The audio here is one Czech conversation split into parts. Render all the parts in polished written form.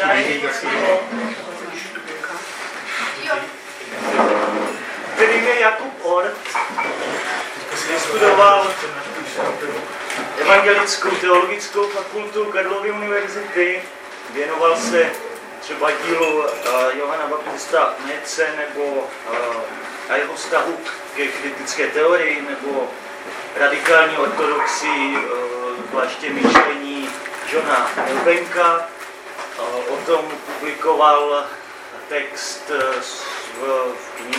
Kterým je Jakub Ort, vystudoval Evangelickou teologickou fakultu Karlovy univerzity, věnoval se třeba dílu Johana Baptista Nece nebo a jeho vztahu ke kritické teorii nebo radikální ortodoxii, zvláště myšlení Johna Eubanka. O tom publikoval text v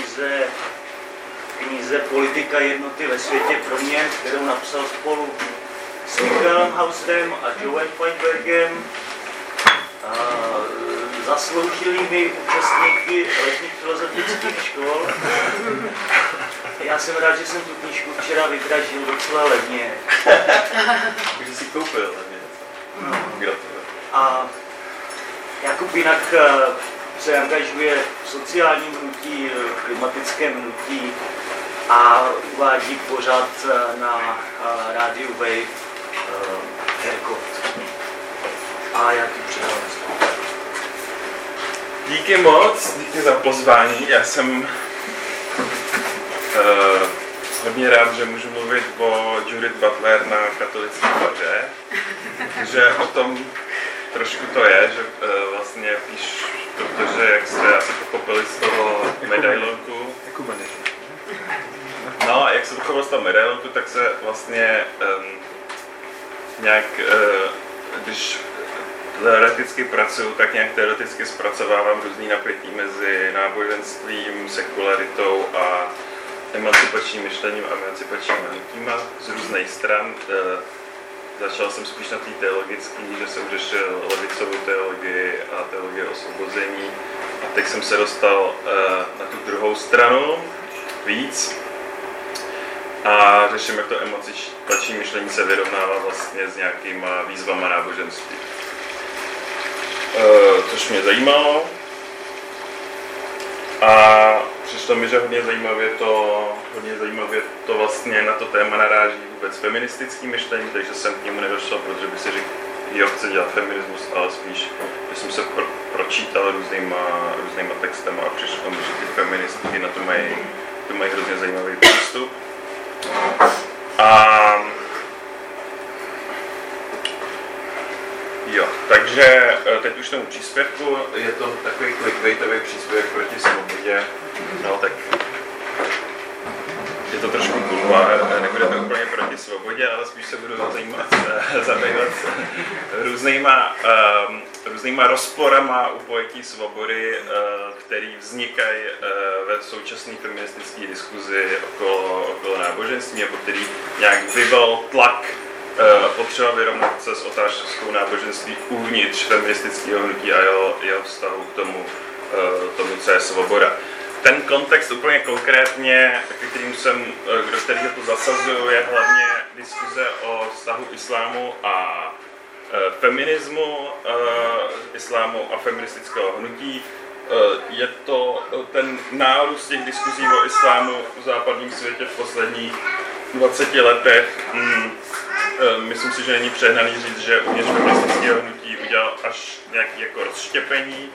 knize Politika jednoty ve světě proměn, kterou napsal spolu s Michaelem Hauserem a Joem Feinbergem. Zasloužilými účastníky letních filozofických škol. Já jsem rád, že jsem tu knížku včera vydražil docela levně. Takže si koupil levně. Gratuluju. A Jakub jinak se angažuje v sociálním hnutí, v klimatickém hnutí a uvádí pořád na rádiu Wave Herkot. A já ti předávám. Díky moc, díky za pozvání. Já jsem hodně rád, že můžu mluvit o Judith Butler na katolické faře, že o tom trošku to je, že vlastně píš, protože jak jste asi pochopili z toho medailonku, no a jak se pochopil z toho medailonku, tak se vlastně nějak, když teoreticky pracuju, tak nějak teoreticky zpracovávám různý napětí mezi náboženstvím, sekularitou a emancipačním myšlením a emancipačními hnutíma z různých stran. Začal jsem spíš na té teologické, že jsem řešil levicovou teologii a teologii osvobození. A teď jsem se dostal na tu druhou stranu víc a řeším, jak to emancipační myšlení se vyrovnává vlastně s nějakýma výzvama náboženství. Což mě zajímalo a přišlo mi, že hodně zajímavě to vlastně na to téma naráží vůbec feministický myšlení, takže jsem k němu nedošel, protože bych si řekl, jo, chci dělat feminismus, ale spíš, že jsem se pročítal různýma textama a přišel k tomu, že ty feministky na to mají hrozně zajímavý přístup. A jo, takže teď už tomu příspěvku, je to takový clickbaitový příspěvek proti svobodě, no tak je to trošku bulvár, nebude to úplně proti svobodě, ale spíš se budu zabývat různýma rozporama u pojetí svobody, který vznikají ve současné feministické diskuzi okolo náboženství, nebo který nějak vyvolal tlak potřeba vyrovnat se s otázkou náboženství uvnitř feministického hnutí a jeho vztahu k tomu, co je svoboda. Ten kontext úplně konkrétně, do kterého to zasazuju, je hlavně diskuze o vztahu islámu a feminismu, islámu a feministického hnutí. Je to ten nárůst těch diskuzí o islámu v západním světě v posledních 20 letech. Myslím si, že není přehnaný říct, že uvnitř feministického hnutí udělal až nějaké jako rozštěpení.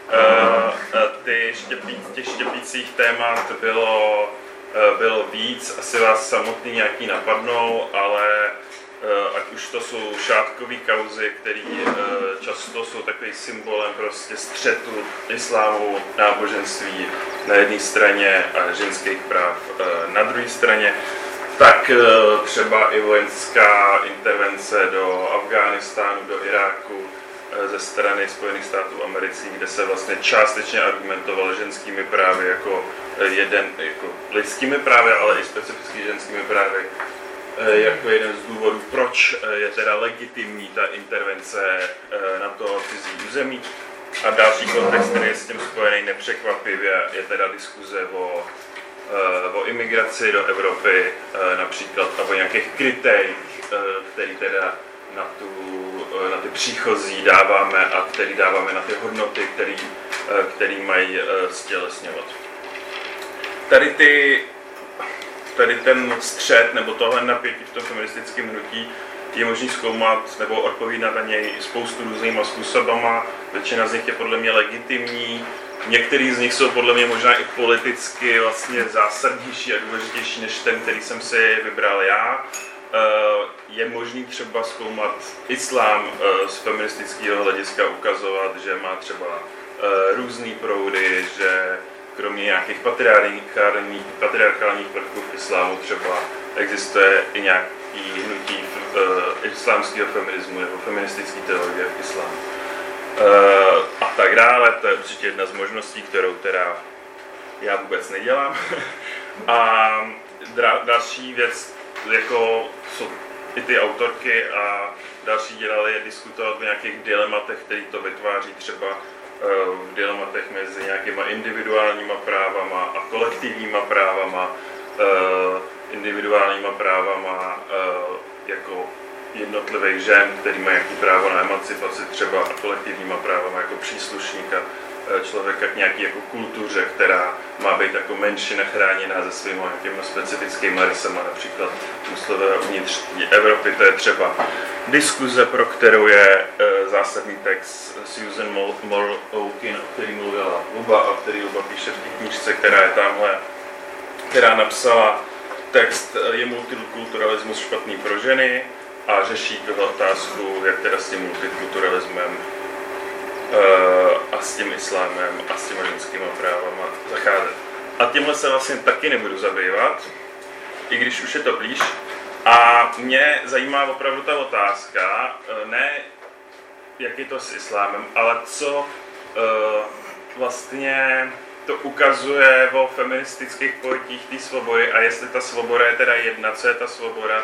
Těch štěpících témat bylo víc, asi vás samotný nějaký napadnou, ale ať už to jsou šátkový kauzy, které často jsou takovým symbolem prostě střetu islámu, náboženství na jedné straně a ženských práv na druhé straně, tak třeba i vojenská intervence do Afghánistánu, do Iráku ze strany Spojených států amerických, kde se vlastně částečně argumentovalo ženskými právy jako lidskými právy, ale i specificky ženskými právy jako jeden z důvodů, proč je teda legitimní ta intervence na to cizí území. A další kontext, který je s tím spojený nepřekvapivě, je teda diskuze o imigraci do Evropy například, a o nějakých kritériích, který teda na ty příchozí dáváme a který dáváme na ty hodnoty, který mají stělesňovat. Tady ten střet nebo tohle napětí v tom feministickém hnutí je možný zkoumat nebo odpovídat na něj spoustu různýma způsobama. Většina z nich je podle mě legitimní. Některý z nich jsou podle mě možná i politicky vlastně zásadnější a důležitější než ten, který jsem si vybral já. Je možný třeba zkoumat islám z feministického hlediska, ukazovat, že má třeba různý proudy, že kromě nějakých patriarchálních prvků v islámu třeba existuje i nějaký hnutí islámského feminismu nebo feministické teologie v islámu. A tak dále, to je určitě jedna z možností, kterou teda já vůbec nedělám. A další věc, jako jsou i ty autorky a další dělali, je diskutovat o nějakých dilematech, který to vytváří třeba v dilematech mezi nějakýma individuálníma právama a kolektivníma právama, individuálníma právama jako jednotlivých žen, který mají nějaký právo na emancipaci třeba a kolektivníma právama jako příslušníka člověka k nějaký jako kultuře, která má být jako menšina chráněná se svými nějakými specifickými rysama, například muslové uvnitř Evropy. To je třeba diskuze, pro kterou je zásadní text Susan Moore Okin, o který mluvila Luba a který Luba píše v té knížce, která je tamhle, která napsala text Je multikulturalismus špatný pro ženy a řeší tuhle otázku, jak teda s tím multikulturalismem a s tím islámem a s těma ženskýma právama zacházet. A tímhle se vlastně taky nebudu zabývat, i když už je to blíž. A mě zajímá opravdu ta otázka, ne jak je to s islámem, ale co vlastně to ukazuje o feministických pojetích té svobody a jestli ta svoboda je teda jedna, co je ta svoboda,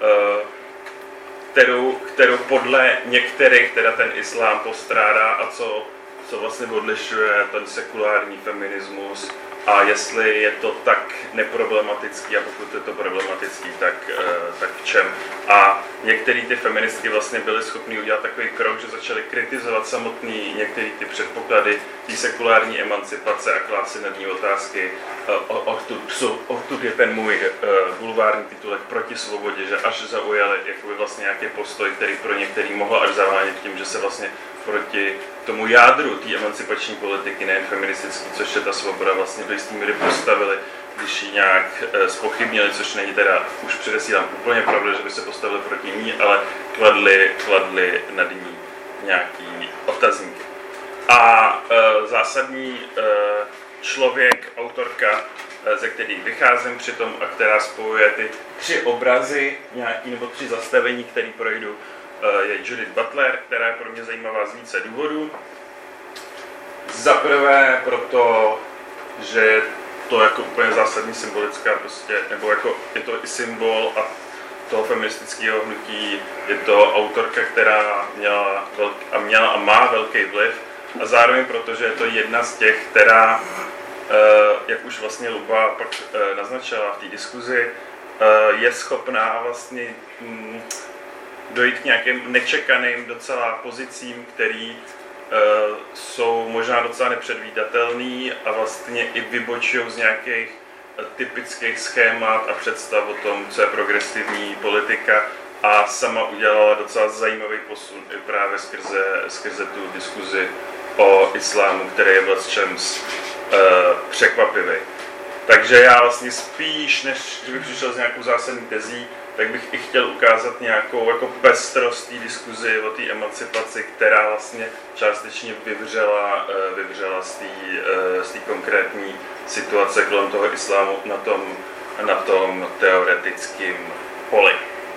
kterou podle některých teda ten islám postrádá a co vlastně odlišuje ten sekulární feminismus a jestli je to tak neproblematický a pokud je to problematický, tak v čem. A některé ty feministky vlastně byly schopny udělat takový krok, že začaly kritizovat samotný některé ty předpoklady té sekulární emancipace a klát si nad ní otázky, odtud je ten můj bulvární titulek proti svobodě, že až zaujali jakoby vlastně nějaký postoj, který pro některý mohl až zavánět tím, že se vlastně proti tomu jádru té emancipační politiky, nejen feministický, což je ta svoboda, vlastně do jistý míry postavili, když ji nějak zpochybnili, což není teda, už předesílám úplně pravda, že by se postavili proti ní, ale kladli nad ní nějaký otazníky. A zásadní člověk, autorka, ze kterých vycházím přitom a která spojuje ty 3 obrazy, nějaký nebo 3 zastavení, které projdu, je Judith Butler, která je pro mě zajímavá z více důvodů. Za prvé proto, že je to jako úplně zásadní symbolická prostě, nebo jako je to i symbol a toho feministického hnutí, je to autorka, která měla a má velký vliv a zároveň protože je to jedna z těch, která, jak už vlastně Luba pak naznačila v té diskuzi, je schopná vlastně dojít k nějakým nečekaným docela pozicím, který jsou možná docela nepředvídatelný a vlastně i vybočují z nějakých typických schémat a představ o tom, co je progresivní politika a sama udělala docela zajímavý posun i právě skrze tu diskuzi o islámu, který je vlastčems překvapivý. Takže já vlastně spíš, než že bych přišel s nějakou zásadní tezí, tak bych i chtěl ukázat nějakou jako pestrost té diskuzi o té emancipaci, která vlastně částečně vyvřela z té konkrétní situace kolem toho islámu na tom teoretickém poli.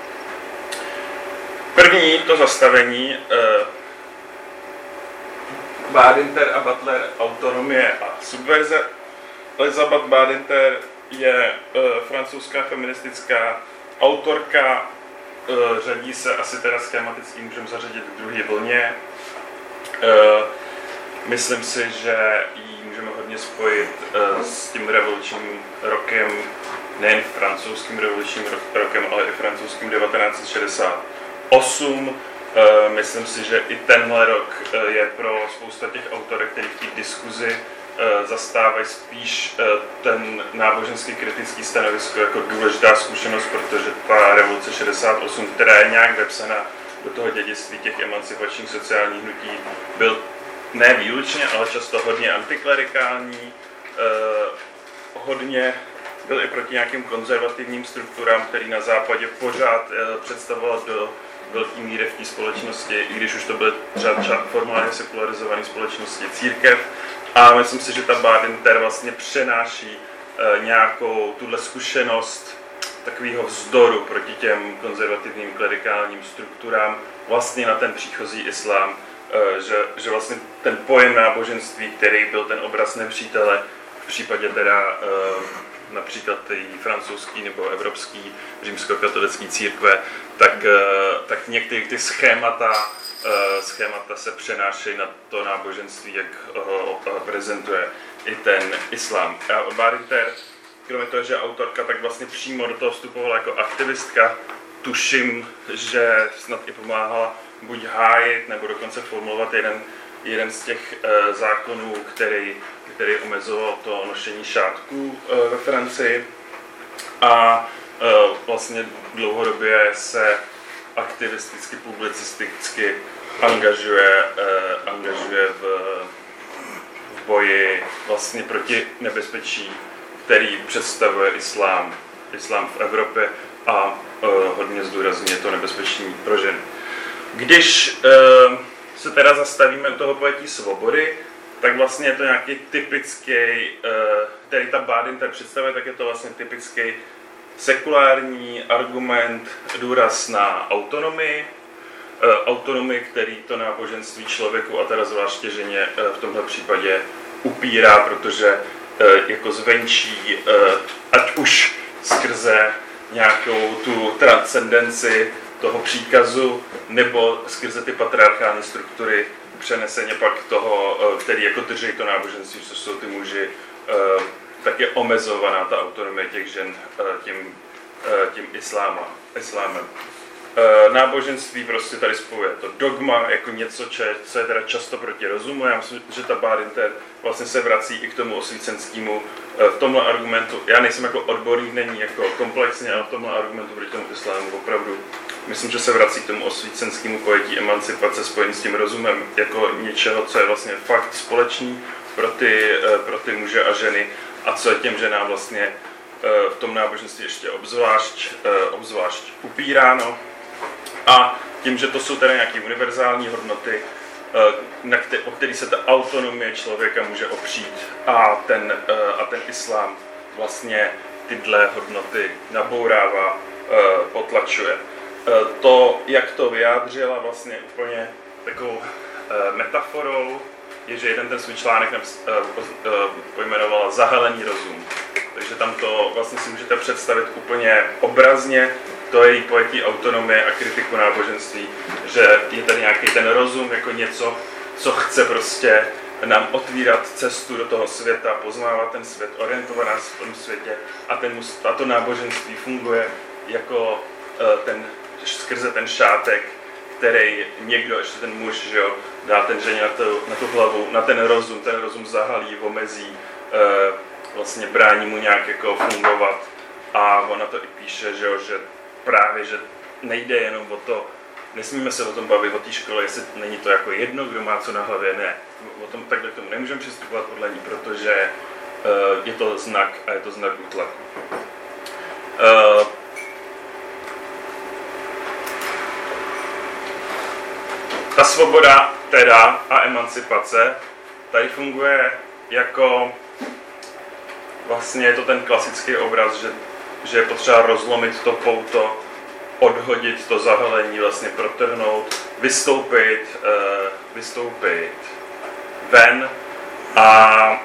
První to zastavení Badinter a Butler, autonomie a subverze. Elizabeth Badinter je francouzská feministická autorka, řadí se asi teda schematicky, můžeme zařadit k druhé vlně. Myslím si, že ji můžeme hodně spojit s tím revolučním rokem, nejen francouzským revolučním rokem, ale i francouzským 1968. Myslím si, že i tenhle rok je pro spousta těch autorek, kteří v té diskuzi zastávají spíš ten náboženský kritický stanovisko jako důležitá zkušenost, protože ta revoluce 68, která je nějak vepsaná do toho dědictví těch emancipačních sociálních hnutí, byl ne výlučně, ale často hodně antiklerikální, hodně byl i proti nějakým konzervativním strukturám, který na západě pořád představoval do velké míry v té společnosti, i když už to byly třeba formálně sekularizované společnosti církev. A myslím si, že ta Baader vlastně přenáší nějakou tuhle zkušenost takového vzdoru proti těm konzervativním klerikálním strukturám vlastně na ten příchozí islám, že vlastně ten pojem náboženství, který byl ten obraz nepřítele, v případě teda například ty francouzský nebo evropský římskokatolický církve, tak některé ty schémata se přenášejí na to náboženství, jak ho prezentuje i ten islám. A Baader, kromě toho, že autorka, tak vlastně přímo do toho vstupovala jako aktivistka. Tuším, že snad i pomáhala buď hájit, nebo dokonce formulovat jeden z těch zákonů, který omezoval to nošení šátků ve Francii. A vlastně dlouhodobě se aktivisticky, publicisticky angažuje v boji vlastně proti nebezpečí, který představuje islám v Evropě a hodně zdůrazňuje to nebezpečí pro ženy. Když se teda zastavíme u toho pojetí svobody, tak vlastně je to nějaký typický, který ta Baader představuje, tak je to vlastně typický sekulární argument, důraz na autonomii, který to náboženství člověku a teda zvláště ženě v tomhle případě upírá, protože jako zvenčí, ať už skrze nějakou tu transcendenci toho příkazu, nebo skrze ty patriarchální struktury přeneseně pak toho, který jako drží to náboženství, co jsou ty muži, tak je omezovaná ta autonomie těch žen tím islámem. Náboženství prostě tady spojuje to dogma jako něco, co je teda často proti rozumu. Já myslím, že ta Baader vlastně se vrací i k tomu osvícenskému v tomhle argumentu. Já nejsem jako odborník, není jako komplexně, ale v tomhle argumentu proti tomu islámu opravdu myslím, že se vrací k tomu osvícenskému pojetí emancipace spojený s tím rozumem jako něčeho, co je vlastně fakt společný pro ty muže a ženy a co je těm ženám vlastně v tom náboženství ještě obzvlášť upíráno. A tím, že to jsou tedy nějaké univerzální hodnoty, o který se ta autonomie člověka může opřít a ten islám vlastně tyhle hodnoty nabourává, potlačuje. To, jak to vyjádřila vlastně úplně takovou metaforou, je, že jeden ten svůj článek pojmenovala Zahalený rozum. Takže tam to vlastně si můžete představit úplně obrazně, to je její pojetí autonomie a kritiku náboženství, že je tady nějaký ten rozum jako něco, co chce prostě nám otvírat cestu do toho světa, poznávat ten svět, orientovat nás v tom světě a to náboženství funguje jako skrze ten šátek, který někdo, ještě ten muž, že jo, dá ten ženě na tu hlavu, na ten rozum zahalí, omezí, vlastně brání mu nějak jako fungovat a ona to i píše, že jo, že právě, že nejde jenom o to, nesmíme se o tom bavit o té škole, jestli není to jako jedno, kdo má co na hlavě, ne. O tom takhle k tomu nemůžeme přistupovat podle ní, protože je to znak a je to znak útlaku. Ta svoboda teda a emancipace tady funguje jako vlastně je to ten klasický obraz, že je potřeba rozlomit to pouto, odhodit to zahalení, vlastně protrhnout, vystoupit ven a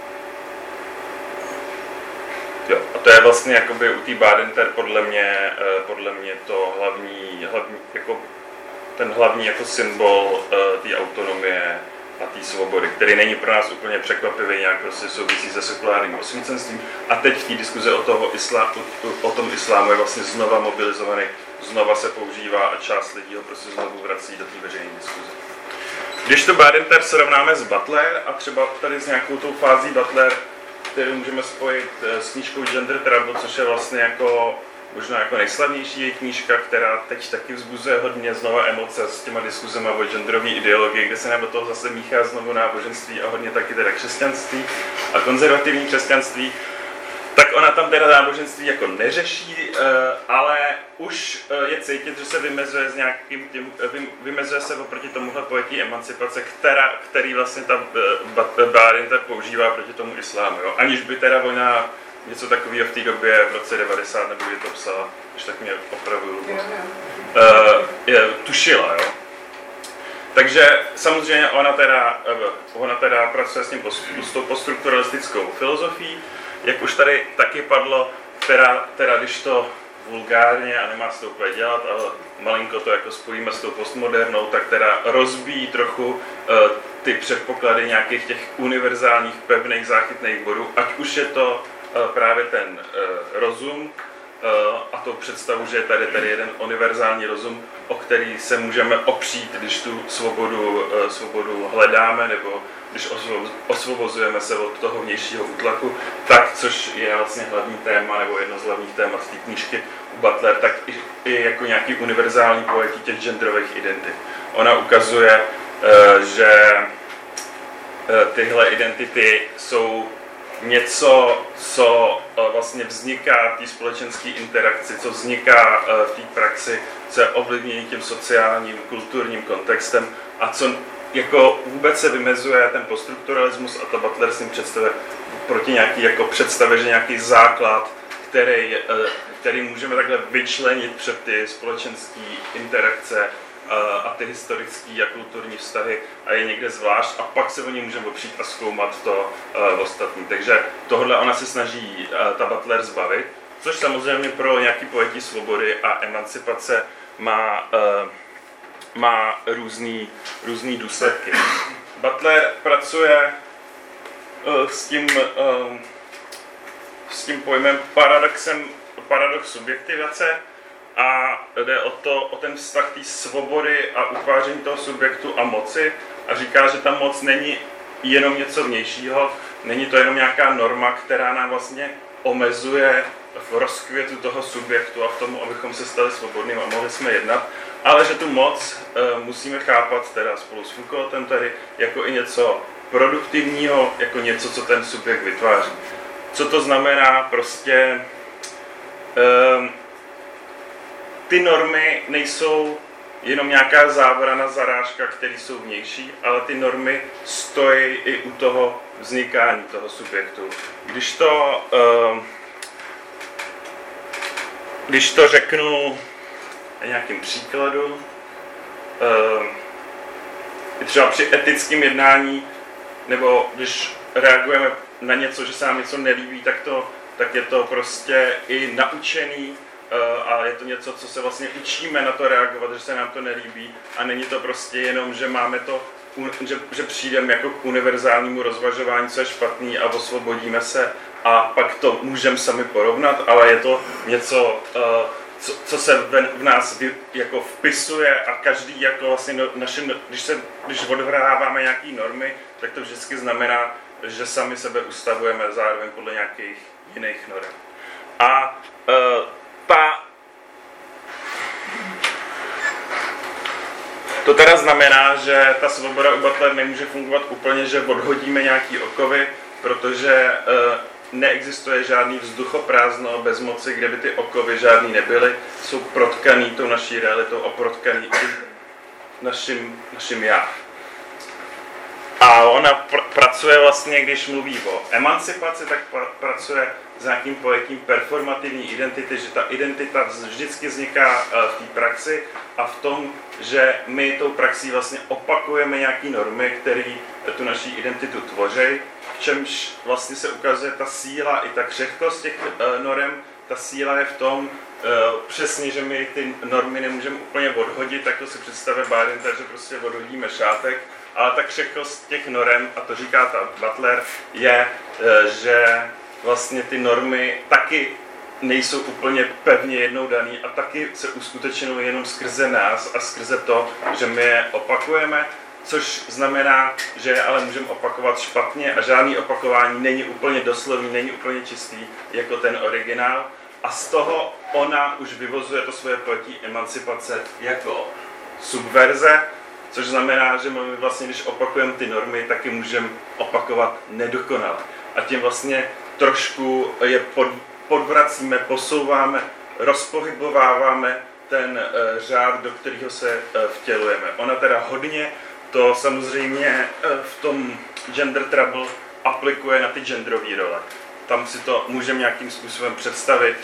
to je vlastně jakoby u té Baader podle mě to hlavní jako ten hlavní jako symbol té autonomie a té svobody, který není pro nás úplně překvapivý, nějak prostě souvisí se sekulárním osvícenstvím. A teď v té diskuzi o tom islámu je vlastně znova mobilizovaný, znova se používá a část lidí ho prostě znovu vrací do té veřejné diskuze. Když to Bárinter srovnáme s Butler a třeba tady s nějakou tou fází Butler, kterou můžeme spojit s knížkou Gender Trouble, což je vlastně jako možná jako nejslavnější její knížka, která teď taky vzbuzuje hodně znova emoce s těma diskuzema o genderové ideologii, kde se nám do toho zase míchá znovu náboženství a hodně taky teda křesťanství a konzervativní křesťanství. Tak ona tam teda náboženství jako neřeší, ale už je cítit, že se vymezuje s nějakým tím, vymezuje se oproti tomuhle pojetí emancipace, který vlastně ta Bárinter používá proti tomu islámu, jo? Aniž by teda ona něco takového v té době v roce 90 nebo kdy to psala, když tak mě opravuju, tušila, jo. Takže samozřejmě ona teda pracuje s tou poststrukturalistickou filozofií, jak už tady taky padlo, která když to vulgárně, a nemá se to úplně dělat, ale malinko to jako spojíme s tou postmodernou, tak teda rozbíjí trochu ty předpoklady nějakých těch univerzálních pevných záchytných bodů, ať už je to právě ten rozum a tou představu, že je tady jeden univerzální rozum, o který se můžeme opřít, když tu svobodu hledáme nebo když osvobozujeme se od toho vnějšího útlaku, tak, což je vlastně hlavní téma nebo jedno z hlavních témat z té knížky u Butler, tak i jako nějaký univerzální pojetí těch genderových identit. Ona ukazuje, že tyhle identity jsou něco, co vlastně vzniká v té společenské interakci, co vzniká v té praxi, co je ovlivnění tím sociálním, kulturním kontextem a co jako vůbec se vymezuje ten poststrukturalismus a to Butler s ním představuje proti nějaký jako představě, že nějaký základ, který můžeme takhle vyčlenit před ty společenské interakce a ty historické a kulturní vztahy a je někde zvlášť a pak se o ní můžeme opřít a zkoumat to ostatní. Takže tohle ona se snaží ta Butler zbavit, což samozřejmě pro nějaký pojetí svobody a emancipace má různý důsledky. Butler pracuje s tím pojmem paradox subjektivace a jde o ten vztah té svobody a utváření toho subjektu a moci a říká, že ta moc není jenom něco vnějšího, není to jenom nějaká norma, která nám vlastně omezuje v rozkvětu toho subjektu a v tomu, abychom se stali svobodnými a mohli jsme jednat, ale že tu moc musíme chápat teda spolu s Foucaultem tady jako i něco produktivního, jako něco, co ten subjekt vytváří. Co to znamená? Prostě ty normy nejsou jenom nějaká zábrana, zarážka, které jsou vnější, ale ty normy stojí i u toho vznikání toho subjektu. Když to řeknu na nějakým příkladu, třeba při etickém jednání, nebo když reagujeme na něco, že se nám něco nelíbí, tak je to prostě i naučený a je to něco, co se vlastně učíme na to reagovat, že se nám to nelíbí a není to prostě jenom, že máme to, že přijdeme jako k univerzálnímu rozvažování, co je špatný a osvobodíme se a pak to můžeme sami porovnat, ale je to něco, co se v nás jako vpisuje a každý jako vlastně když odhráváme nějaký normy, tak to vždycky znamená, že sami sebe ustavujeme zároveň podle nějakých jiných norm. A to teda znamená, že ta svoboda u Butler nemůže fungovat úplně, že odhodíme nějaký okovy, protože neexistuje žádný vzduchoprázdno bez moci, kde by ty okovy žádný nebyly, jsou protkaný tou naší realitou a protkaný i naším já. A ona pracuje vlastně, když mluví o emancipaci, tak pracuje s nějakým pojetím performativní identity, že ta identita vždycky vzniká v té praxi a v tom, že my tou praxí vlastně opakujeme nějaké normy, které tu naší identitu tvoří, v čemž vlastně se ukazuje ta síla i ta křehkost těch norem. Ta síla je v tom, přesně, že my ty normy nemůžeme úplně odhodit, tak to si představuje Bárinter, že prostě odhodíme šátek, ale ta křehkost těch norem, a to říká ta Butler, je, že vlastně ty normy taky nejsou úplně pevně jednou daný a taky se uskutečňují jenom skrze nás a skrze to, že my je opakujeme což znamená, že ale můžeme opakovat špatně a žádný opakování není úplně doslovný, není úplně čistý jako ten originál. A z toho ona už vyvozuje to svoje pojetí emancipace jako subverze, což znamená, že my vlastně, když opakujeme ty normy, tak je můžeme opakovat nedokonale. A tím vlastně trošku je podvracíme, posouváme, rozpohybováváme ten řád, do kterého se vtělujeme. Ona teda hodně to samozřejmě v tom Gender Trouble aplikuje na ty genderové role. Tam si to můžeme nějakým způsobem představit.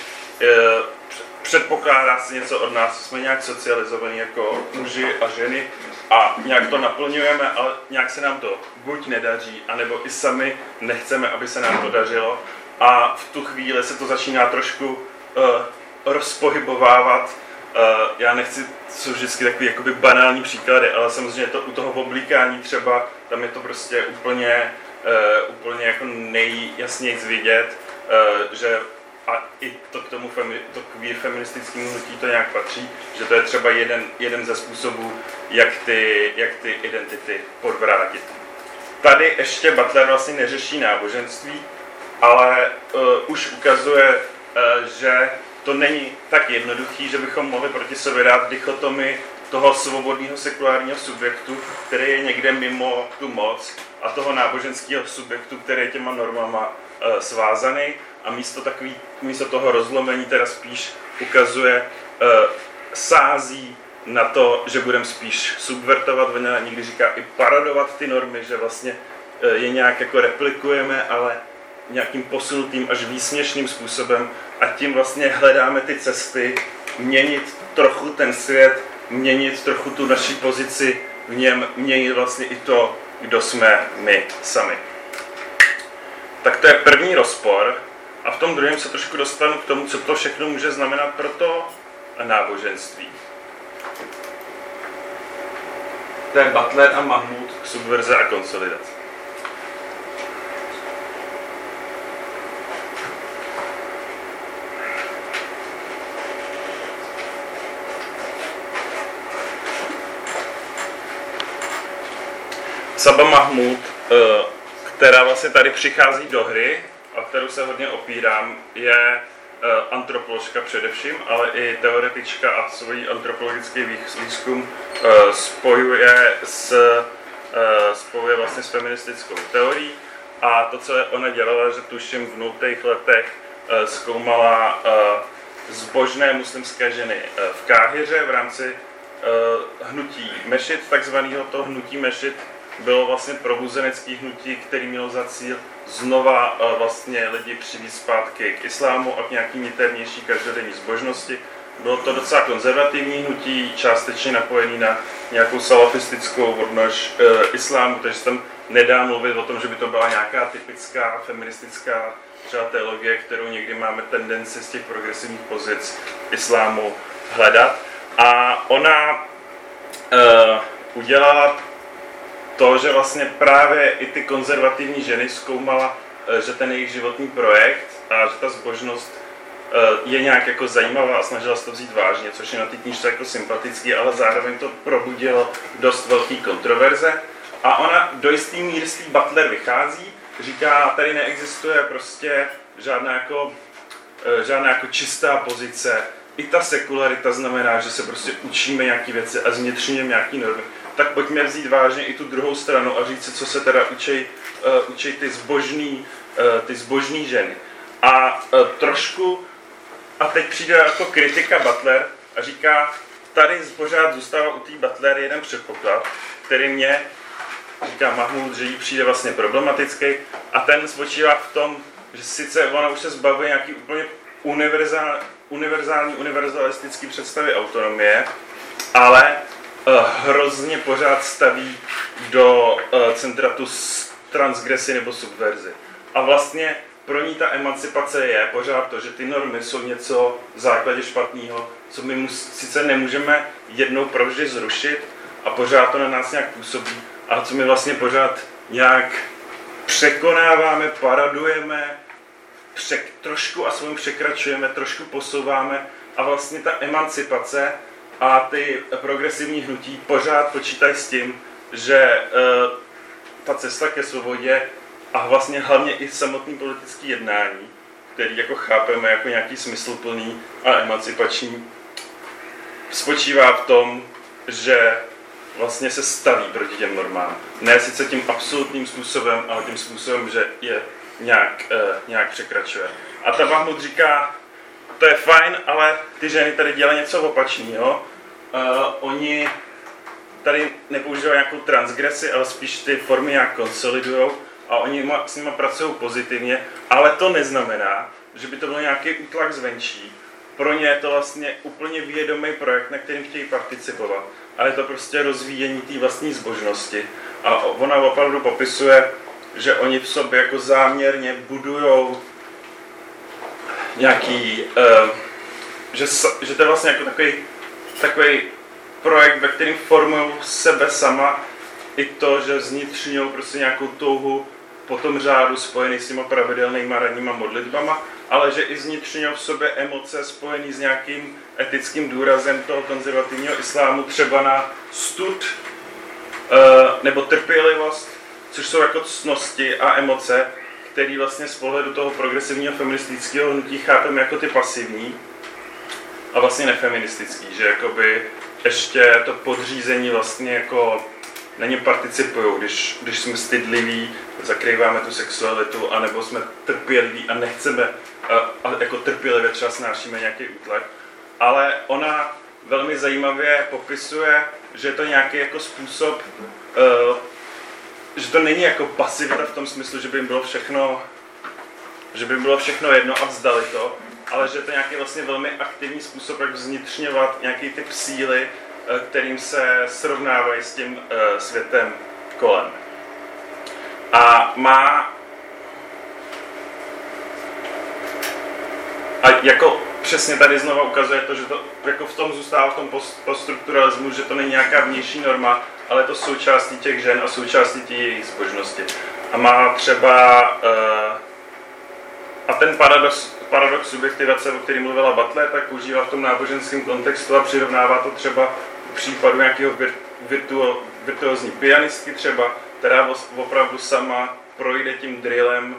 Předpokládá se něco od nás, jsme nějak socializovaní jako muži a ženy a nějak to naplňujeme, ale nějak se nám to buď nedaří, anebo i sami nechceme, aby se nám to dařilo. A v tu chvíli se to začíná trošku rozpohybovávat. Já nechci, jsou vždycky takový jakoby banální příklady, ale samozřejmě to u toho oblíkání třeba, tam je to prostě úplně jako nejjasněji vidět, že a i to k tomu to queer feministickému hnutí to nějak patří, že to je třeba jeden ze způsobů, jak ty identity podvrátit. Tady ještě Butler vlastně neřeší náboženství, ale už ukazuje, že to není tak jednoduchý, že bychom mohli proti sobě dát dichotomii toho svobodného sekulárního subjektu, který je někde mimo tu moc, a toho náboženského subjektu, který je těma normama svázaný, a místo toho rozlomení teda spíš ukazuje, sází na to, že budeme spíš subvertovat, ona někdy říká i parodovat ty normy, že vlastně je nějak jako replikujeme, ale nějakým posunutým až výsměšným způsobem, a tím vlastně hledáme ty cesty, měnit trochu ten svět, měnit trochu tu naši pozici v něm, měnit vlastně i to, kdo jsme my sami. Tak to je první rozpor a v tom druhém se trošku dostanu k tomu, co to všechno může znamenat pro to náboženství. To je Butler a Mahmud k subverze a konsolidaci. Saba Mahmud, která vlastně tady přichází do hry a kterou se hodně opírám, je antropoložka především, ale i teoretička a svůj antropologický výzkum spojuje vlastně s feministickou teorií. A to, co ona dělala, že tuším v 0. letech zkoumala zbožné muslimské ženy v Káhiře v rámci hnutí mešit, takzvaného to hnutí mešit, bylo vlastně probuzenecký hnutí, který mělo za cíl znova vlastně lidi přivést zpátky k islámu a k nějaký niternější každodenní zbožnosti. Bylo to docela konzervativní hnutí, částečně napojený na nějakou salafistickou odnož islámu, takže se tam nedá mluvit o tom, že by to byla nějaká typická feministická třeba teologie, kterou někdy máme tendenci z těch progresivních pozic islámu hledat. A ona udělala to, že vlastně právě i ty konzervativní ženy zkoumala, že ten jejich životní projekt a že ta zbožnost je nějak jako zajímavá a snažila se to vzít vážně, což je na té knížce jako sympatický, ale zároveň to probudilo dost velký kontroverze. A ona do jistý míry z té Butler vychází, říká, tady neexistuje prostě žádná jako čistá pozice. I ta sekularita znamená, že se prostě učíme nějaké věci a zvnitřňujeme nějaké normy. Tak pojďme vzít vážně i tu druhou stranu a říct si, co se teda učí ty zbožní ženy. A teď přijde jako kritika Butler a říká, tady pořád zůstává u té Butler jeden předpoklad, který mě, říká Mahmud, že jí přijde vlastně problematický, a ten spočívá v tom, že sice ona už se zbavuje nějaký úplně univerzalistický představy autonomie, ale hrozně pořád staví do centra tu transgresi nebo subverzi. A vlastně pro ní ta emancipace je pořád to, že ty normy jsou něco v základě špatného, co my sice nemůžeme jednou provždy zrušit a pořád to na nás nějak působí, ale co my vlastně pořád nějak překonáváme, paradujeme, trošku aspoň překračujeme, trošku posouváme, a vlastně ta emancipace a ty progresivní hnutí pořád počítají s tím, že ta cesta ke svobodě a vlastně hlavně i samotný politický jednání, který jako chápeme jako nějaký smysluplný a emancipační, spočívá v tom, že vlastně se staví proti těm normám. Ne sice tím absolutním způsobem, ale tím způsobem, že je nějak překračuje. A ta Bahmut říká, to je fajn, ale ty ženy tady dělají něco opačného. Oni tady nepoužívají nějakou transgresi, ale spíš ty formy nějak konsolidujou a oni s nimi pracují pozitivně, ale to neznamená, že by to byl nějaký útlak zvenčí. Pro ně je to vlastně úplně vědomý projekt, na kterým chtějí participovat. Ale je to prostě rozvíjení té vlastní zbožnosti. A ona opravdu popisuje, že oni v sobě jako záměrně budujou nějaký, že to je vlastně jako takový projekt, ve kterým formují sebe sama, i to, že zvnitřňují prostě nějakou touhu po tom řádu spojený s těma pravidelnýma ranníma modlitbama, ale že i zvnitřňují v sobě emoce spojený s nějakým etickým důrazem toho konzervativního islámu, třeba na stud nebo trpělivost, což jsou jako ctnosti a emoce, které vlastně z pohledu toho progresivního feministického hnutí chápeme jako ty pasivní a vlastně nefeministický, že jakoby ještě to podřízení vlastně jako na něm participují, když jsme stydliví, zakrýváme tu sexualitu, anebo jsme trpěliví a nechceme, a jako trpělivě třeba snášíme nějaký útlak. Ale ona velmi zajímavě popisuje, že je to nějaký jako způsob, že to není jako pasivita v tom smyslu, že by jim bylo všechno jedno a vzdali to, ale že je to nějaký vlastně velmi aktivní způsob, jak vznitřňovat nějaký typ síly, kterým se srovnávají s tím světem kolem. A jako přesně tady znova ukazuje to, že to jako v tom zůstává v tom poststrukturalismu, že to není nějaká vnější norma, ale to součástí těch žen a součástí těch jejich zbožnosti. A má třeba a ten paradox subjektivace, o kterém mluvila Butler, tak používá v tom náboženském kontextu a přirovnává to třeba k případu nějakého virtuózní pianistky třeba, která opravdu sama projde tím drillem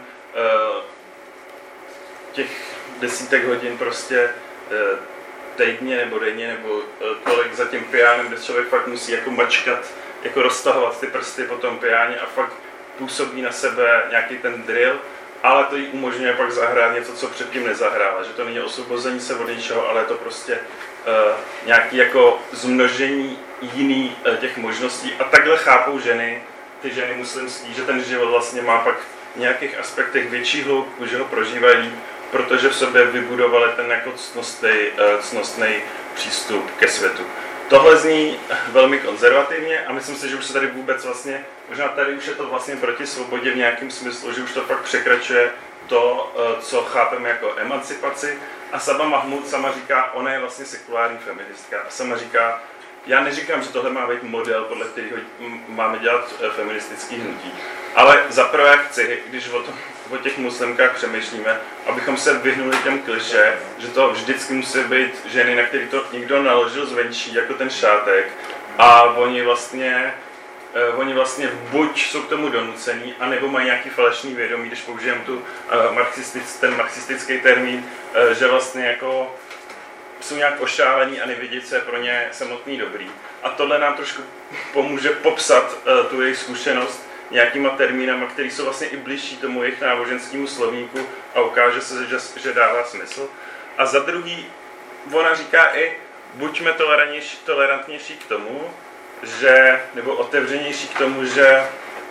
těch desítek hodin prostě týdně nebo denně, nebo kolik za tím pianem, kde člověk fakt musí jako mačkat, jako roztahovat ty prsty po tom piáně a fakt působí na sebe nějaký ten drill, ale to jí umožňuje pak zahrát něco, co předtím nezahrála, že to není osvobození se od něčeho, ale je to prostě nějaký jako zmnožení jiný těch možností a takhle chápou ženy, ty ženy muslimský, že ten život vlastně má pak v nějakých aspektech větší hloubku, že ho prožívají, protože v sobě vybudovali ten jako ctnostný přístup ke světu. Tohle zní velmi konzervativně a myslím si, že už se tady vůbec vlastně, možná tady už je to vlastně proti svobodě v nějakém smyslu, že už to fakt překračuje to, co chápeme jako emancipaci. A Saba Mahmood sama říká, ona je vlastně sekulární feministka a sama říká, já neříkám, že tohle má být model, podle kterého máme dělat feministický hnutí, ale zaprvé chci, když o těch muslimkách přemýšlíme, abychom se vyhnuli těm klišé, že to vždycky musí být ženy, na který to někdo naložil zvenčí, jako ten šátek, a oni vlastně buď jsou k tomu donucený, anebo mají nějaký falešný vědomí, když použijeme ten marxistický termín, že vlastně jako jsou nějak ošálení a nevědí, co je pro ně samotný dobrý. A tohle nám trošku pomůže popsat tu jejich zkušenost nějakýma termínama, které jsou vlastně i blížší tomu jejich náboženskému slovníku a ukáže se, že dává smysl. A za druhý, ona říká i, buďme tolerantnější k tomu, že, nebo otevřenější k tomu, že,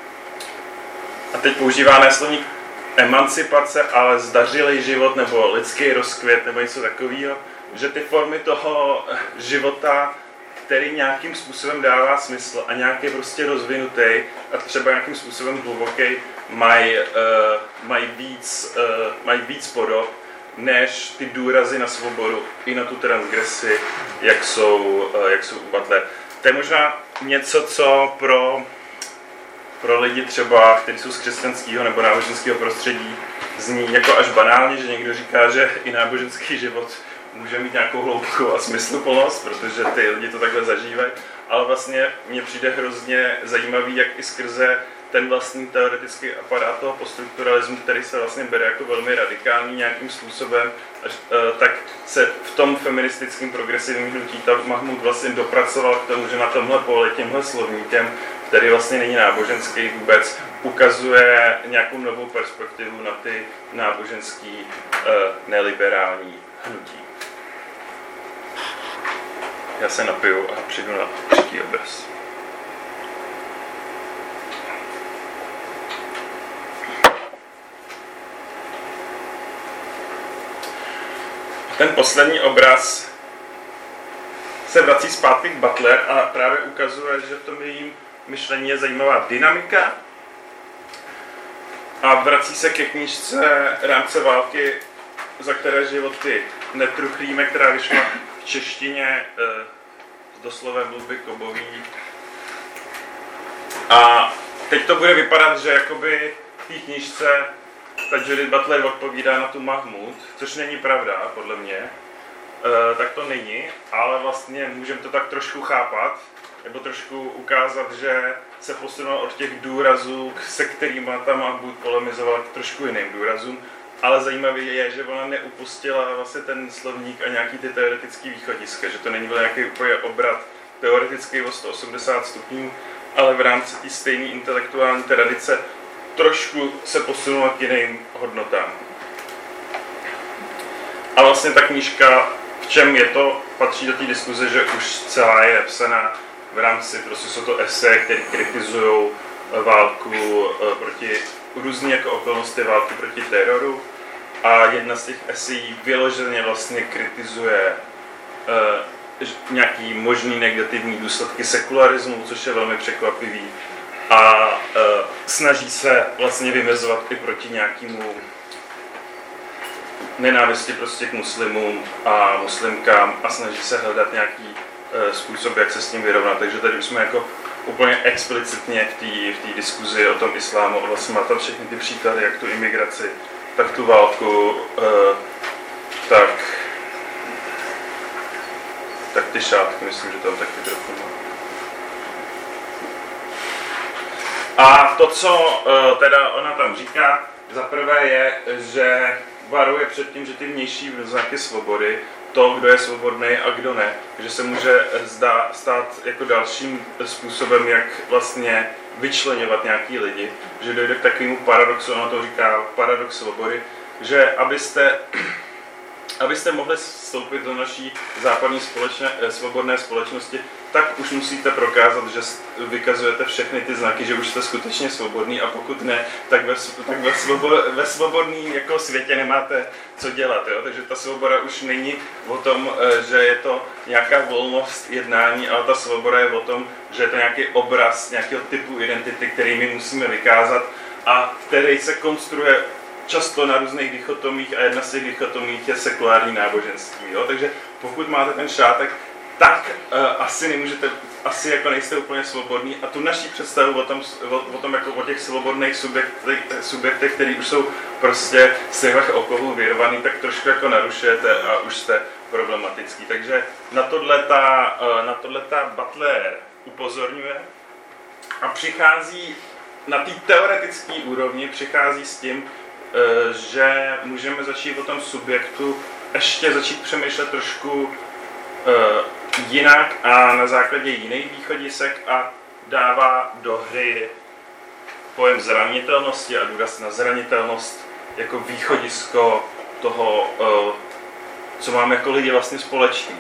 a teď používá slovník emancipace, ale zdařilý život nebo lidský rozkvět nebo něco takového, že ty formy toho života, který nějakým způsobem dává smysl a nějaký prostě rozvinutý a třeba nějakým způsobem hluboký, mají víc podob, než ty důrazy na svobodu i na tu transgresi, jak jsou u Butler. To je možná něco, co pro lidi třeba, kteří jsou z křesťanského nebo náboženského prostředí, zní jako až banálně, že někdo říká, že i náboženský život může mít nějakou hloubku a smysluplnost, protože ty lidi to takhle zažívají, ale vlastně mně přijde hrozně zajímavý, jak i skrze ten vlastní teoretický aparát toho poststrukturalismu, který se vlastně bere jako velmi radikální nějakým způsobem, tak se v tom feministickém progresivním hnutí Mahmud vlastně dopracoval k tomu, že na tomhle poli tímhle slovníkem, který vlastně není náboženský vůbec, ukazuje nějakou novou perspektivu na ty náboženský neliberální hnutí. Já se napiju a přijdu na třetí obraz. Ten poslední obraz se vrací zpátky k Butler a právě ukazuje, že v tom jejím myšlení je zajímavá dynamika a vrací se ke knížce Rámce války, za které životy netruchlíme, která vyšla v češtině s doslovem Luby Kobový. A teď to bude vypadat, že jakoby v té knížce ta Judith Butler odpovídá na tu Mahmud, což není pravda, podle mě. Tak to není, ale vlastně můžeme to tak trošku chápat, nebo trošku ukázat, že se posunul od těch důrazů, se kterými ta Mahmud polemizovala, k trošku jiným důrazům. Ale zajímavé je, že ona neupustila vlastně ten slovník a nějaký ty teoretický východiska, že to není byl nějaký úplně obrat teoretický o 180 stupňů, ale v rámci té stejné intelektuální tradice trošku se posunula k jiným hodnotám. A vlastně ta knížka, v čem je to, patří do té diskuze, že už celá je psaná v rámci, prostě jsou to eseje, které kritizují válku proti různý jako okolnosti války proti teroru. A jedna z těch esejí vyloženě vlastně kritizuje nějaký možný negativní důsledky sekularismu, což je velmi překvapivý. A snaží se vlastně vymezovat i proti nějakému nenávisti prostě k muslimům a muslimkám a snaží se hledat nějaký způsob, jak se s tím vyrovnat. Takže tady už jsme jako úplně explicitně v té diskuzi o tom islámu, vlastně má tam všechny ty příklady, jak tu imigraci, tak tu válku, tak ty šátky, myslím, že tam taky trochu má. A to, co teda ona tam říká, za prvé je, že varuje před tím, že ty vnější znaky svobody, to, kdo je svobodný a kdo ne, že se může stát jako dalším způsobem, jak vlastně vyčleňovat nějaký lidi, že dojde k takovému paradoxu, ona to říká paradox svobody, že abyste mohli vstoupit do naší západní svobodné společnosti, tak už musíte prokázat, že vykazujete všechny ty znaky, že už jste skutečně svobodný, a pokud ne, tak ve svobodném jako světě nemáte co dělat. Jo? Takže ta svoboda už není o tom, že je to nějaká volnost jednání, ale ta svoboda je o tom, že je to nějaký obraz nějakého typu identity, který my musíme vykázat a který se konstruuje často na různých dichotomích a jedna z těch dichotomích je sekulární náboženství. Jo? Takže pokud máte ten šátek, tak asi jako nejste úplně svobodní a tu naší představu o tom jako o těch svobodných subjektech, který už jsou prostě z těch okovů vyrvaný, tak trošku jako narušujete a už jste problematický. Takže na tohle ta Butler upozorňuje a přichází na té teoretické úrovni, přichází s tím, že můžeme začít o tom subjektu ještě začít přemýšlet trošku jinak a na základě jiných východisek a dává do hry pojem zranitelnosti a důraz na zranitelnost jako východisko toho, co máme jako lidi vlastně společný.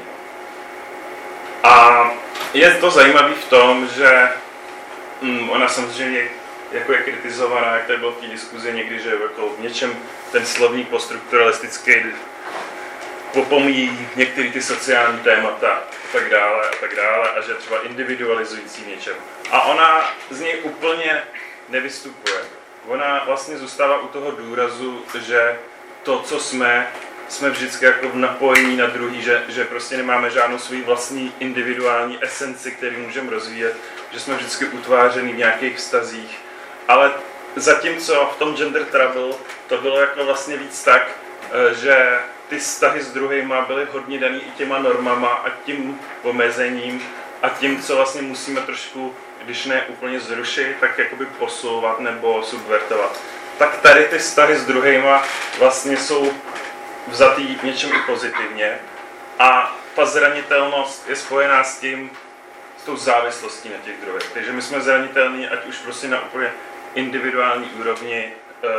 A je to zajímavé v tom, že ona samozřejmě jako je kritizovaná, jak tady bylo v té diskuzi někdy, že jako v něčem ten slovník poststrukturalistický popomíjí některé ty sociální témata a tak dále a že třeba individualizující v něčem. A ona z něj úplně nevystupuje. Ona vlastně zůstává u toho důrazu, že to, co jsme vždycky jako v napojení na druhý, že prostě nemáme žádnou svou vlastní individuální esenci, který můžeme rozvíjet, že jsme vždycky utvářený v nějakých vztazích. Ale zatímco v tom Gender Trouble to bylo jako vlastně víc tak, že ty vztahy s druhejma byly hodně daný i těma normama a tím omezením a tím, co vlastně musíme trošku, když ne úplně zrušit, tak jakoby posouvat nebo subvertovat. Tak tady ty vztahy s druhejma vlastně jsou vzatý něčem i pozitivně a ta zranitelnost je spojená s tím, s tou závislostí na těch druhých. Takže my jsme zranitelní, ať už prostě na úplně individuální úrovni,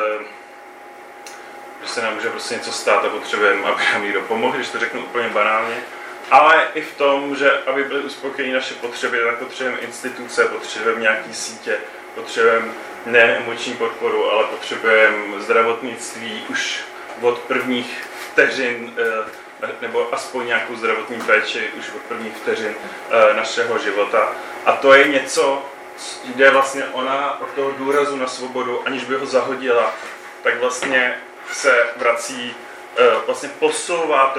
že se nám může prostě něco stát a potřebujeme, aby nám někdo pomohl, když to řeknu úplně banálně, ale i v tom, že aby byly uspokojeny naše potřeby, tak potřebujeme instituce, potřebujeme nějaký sítě, potřebujeme ne emoční podporu, ale potřebujeme zdravotnictví už od prvních vteřin, nebo aspoň nějakou zdravotní péči už od prvních vteřin našeho života. A to je něco, kde vlastně ona od toho důrazu na svobodu, aniž by ho zahodila, tak vlastně se vrací, vlastně posouvá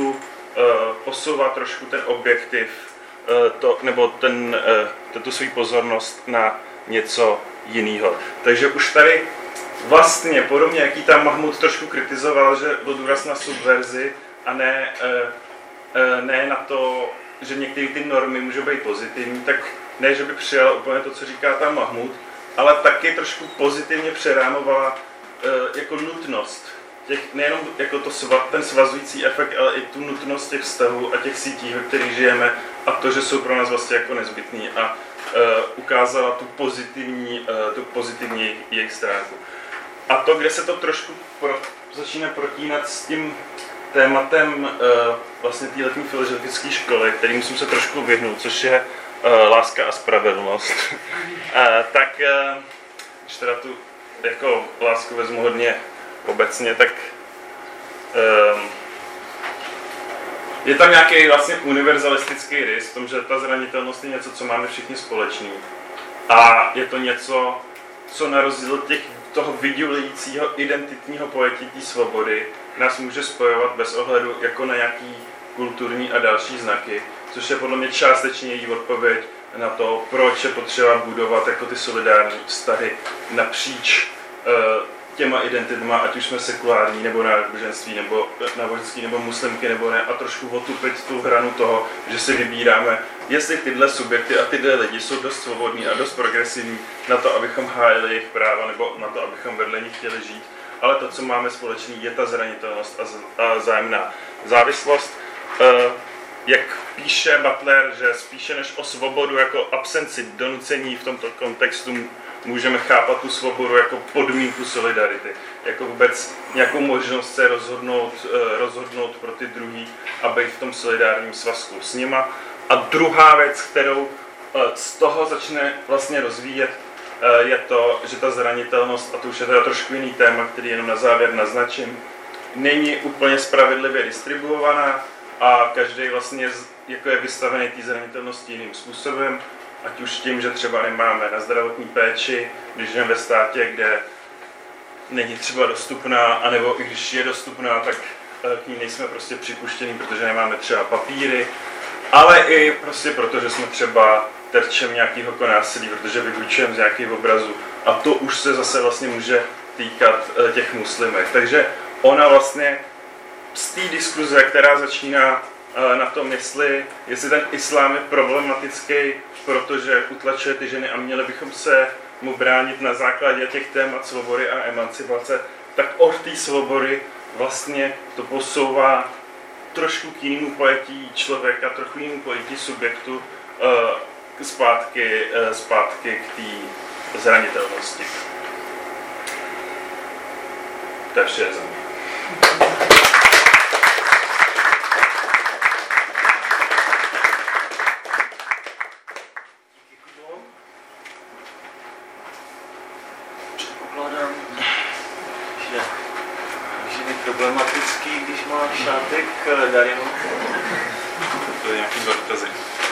trošku ten objektiv, nebo tu svou pozornost na něco jiného. Takže už tady vlastně podobně, jaký tam Mahmud trošku kritizoval, že byl důraz na subverzi a ne na to, že některé ty normy můžou být pozitivní, tak ne, že by přijala úplně to, co říká tam Mahmud, ale taky trošku pozitivně přerámovala jako nutnost nejenom jako ten svazující efekt, ale i tu nutnost těch vztahů a těch sítí, ve kterých žijeme a to, že jsou pro nás vlastně jako nezbytný a ukázala tu pozitivní jejich stránku. A to, kde se to trošku začíná protínat s tím tématem vlastně té letní filozofické školy, kterým jsem se trošku vyhnul, což je láska a spravedlnost, tak když teda tu jako lásku vezmu hodně obecně, tak je tam nějaký vlastně univerzalistický rys v tom, že ta zranitelnost je něco, co máme všichni společný. A je to něco, co na rozdíl toho vydělujícího identitního pojetí té svobody nás může spojovat bez ohledu jako na nějaký kulturní a další znaky, což je podle mě částečně její odpověď na to, proč je potřeba budovat jako ty solidární vztahy napříč těma identitama, ať už jsme sekulární, nebo náboženství, nebo náboženský, nebo muslimky, nebo ne, a trošku otupit tu hranu toho, že si vybíráme, jestli tyhle subjekty a tyhle lidi jsou dost svobodní a dost progresivní na to, abychom hájili jejich práva, nebo na to, abychom vedle nich chtěli žít. Ale to, co máme společný, je ta zranitelnost a vzájemná závislost. Jak píše Butler, že spíše než o svobodu jako absenci donucení v tomto kontextu můžeme chápat tu svobodu jako podmínku solidarity, jako vůbec nějakou možnost se rozhodnout pro ty druhý a být v tom solidárním svazku s nima. A druhá věc, kterou z toho začne vlastně rozvíjet, je to, že ta zranitelnost, a to už je teda trošku jiný téma, který jenom na závěr naznačím, není úplně spravedlivě distribuovaná a každý vlastně jako je vystavený té zranitelnosti jiným způsobem, ať už tím, že třeba nemáme na zdravotní péči, když žijeme ve státě, kde není třeba dostupná, anebo i když je dostupná, tak k ní nejsme prostě připuštění, protože nemáme třeba papíry, ale i prostě proto, že jsme třeba terčem nějakého násilí, protože vyučujeme z nějakých obrazů. A to už se zase vlastně může týkat těch muslimek. Takže ona vlastně z té diskuze, která začíná na tom, jestli ten islám je problematický, protože utlačuje ty ženy a měli bychom se mu bránit na základě těch témat svobody a emancipace, tak od té svobody vlastně to posouvá trošku k jinému pojetí člověka, trochu jinému pojetí subjektu, zpátky k té zranitelnosti. To je vše za mě. Předpokládám, že je problematický, když má šátek Darinu. To je nějaký dva dotazy.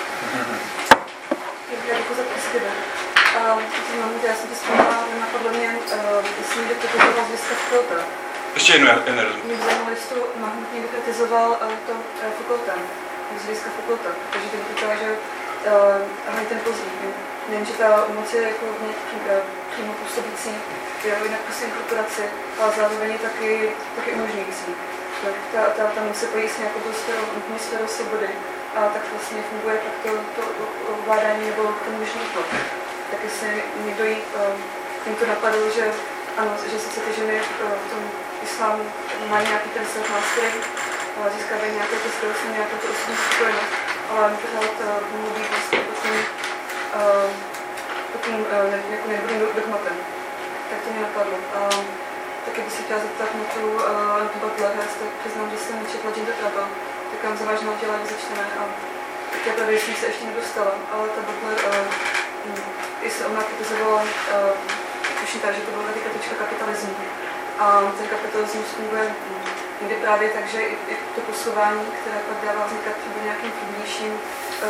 Děkuji za příspěvek. Já jsem to vzpomněla, napadlo mě, jestli někdo kritizoval z výstav Foucaulta. Ještě jednou, já nerozumím. Mě zajímalo, jestli to Mahmud někdo kritizoval to Foucaulta, z výstav Foucaulta, protože ten říkal, že hlavně ten pozdní, nevím, že ta moc je jako přímo působící, jinak prostě inkorporaci, ale zároveň je taky umožňující. ta moc se pojí s nějakou atmosférou svobody. A tak vlastně funguje tak to ovládání nebo ten myšlenko. Tak jestli někdo jim to napadlo, že ano, že sice ty ženy v tom islámu mají nějaký ten self mastery, získávají nějaké to skills, nějakou to osobní spokojenost, ale pořád mluví vlastně takovým jako nedobrým dogmatem. Tak to mě napadlo. Taky bych se chtěla zeptat na tu Butler, já si přiznám, že jsem četla Gender Trouble, tak vám závažná těla, jak začneme a já tady jsem se ještě nedostala, ale ta Butler, jestli ona kritizovala, tuším tak, že to byla etikačka kapitalismu. A ten kapitalismus funguje někdy právě tak, že i to posouvání, které pak dává vznikat třeba nějakým vhodnějším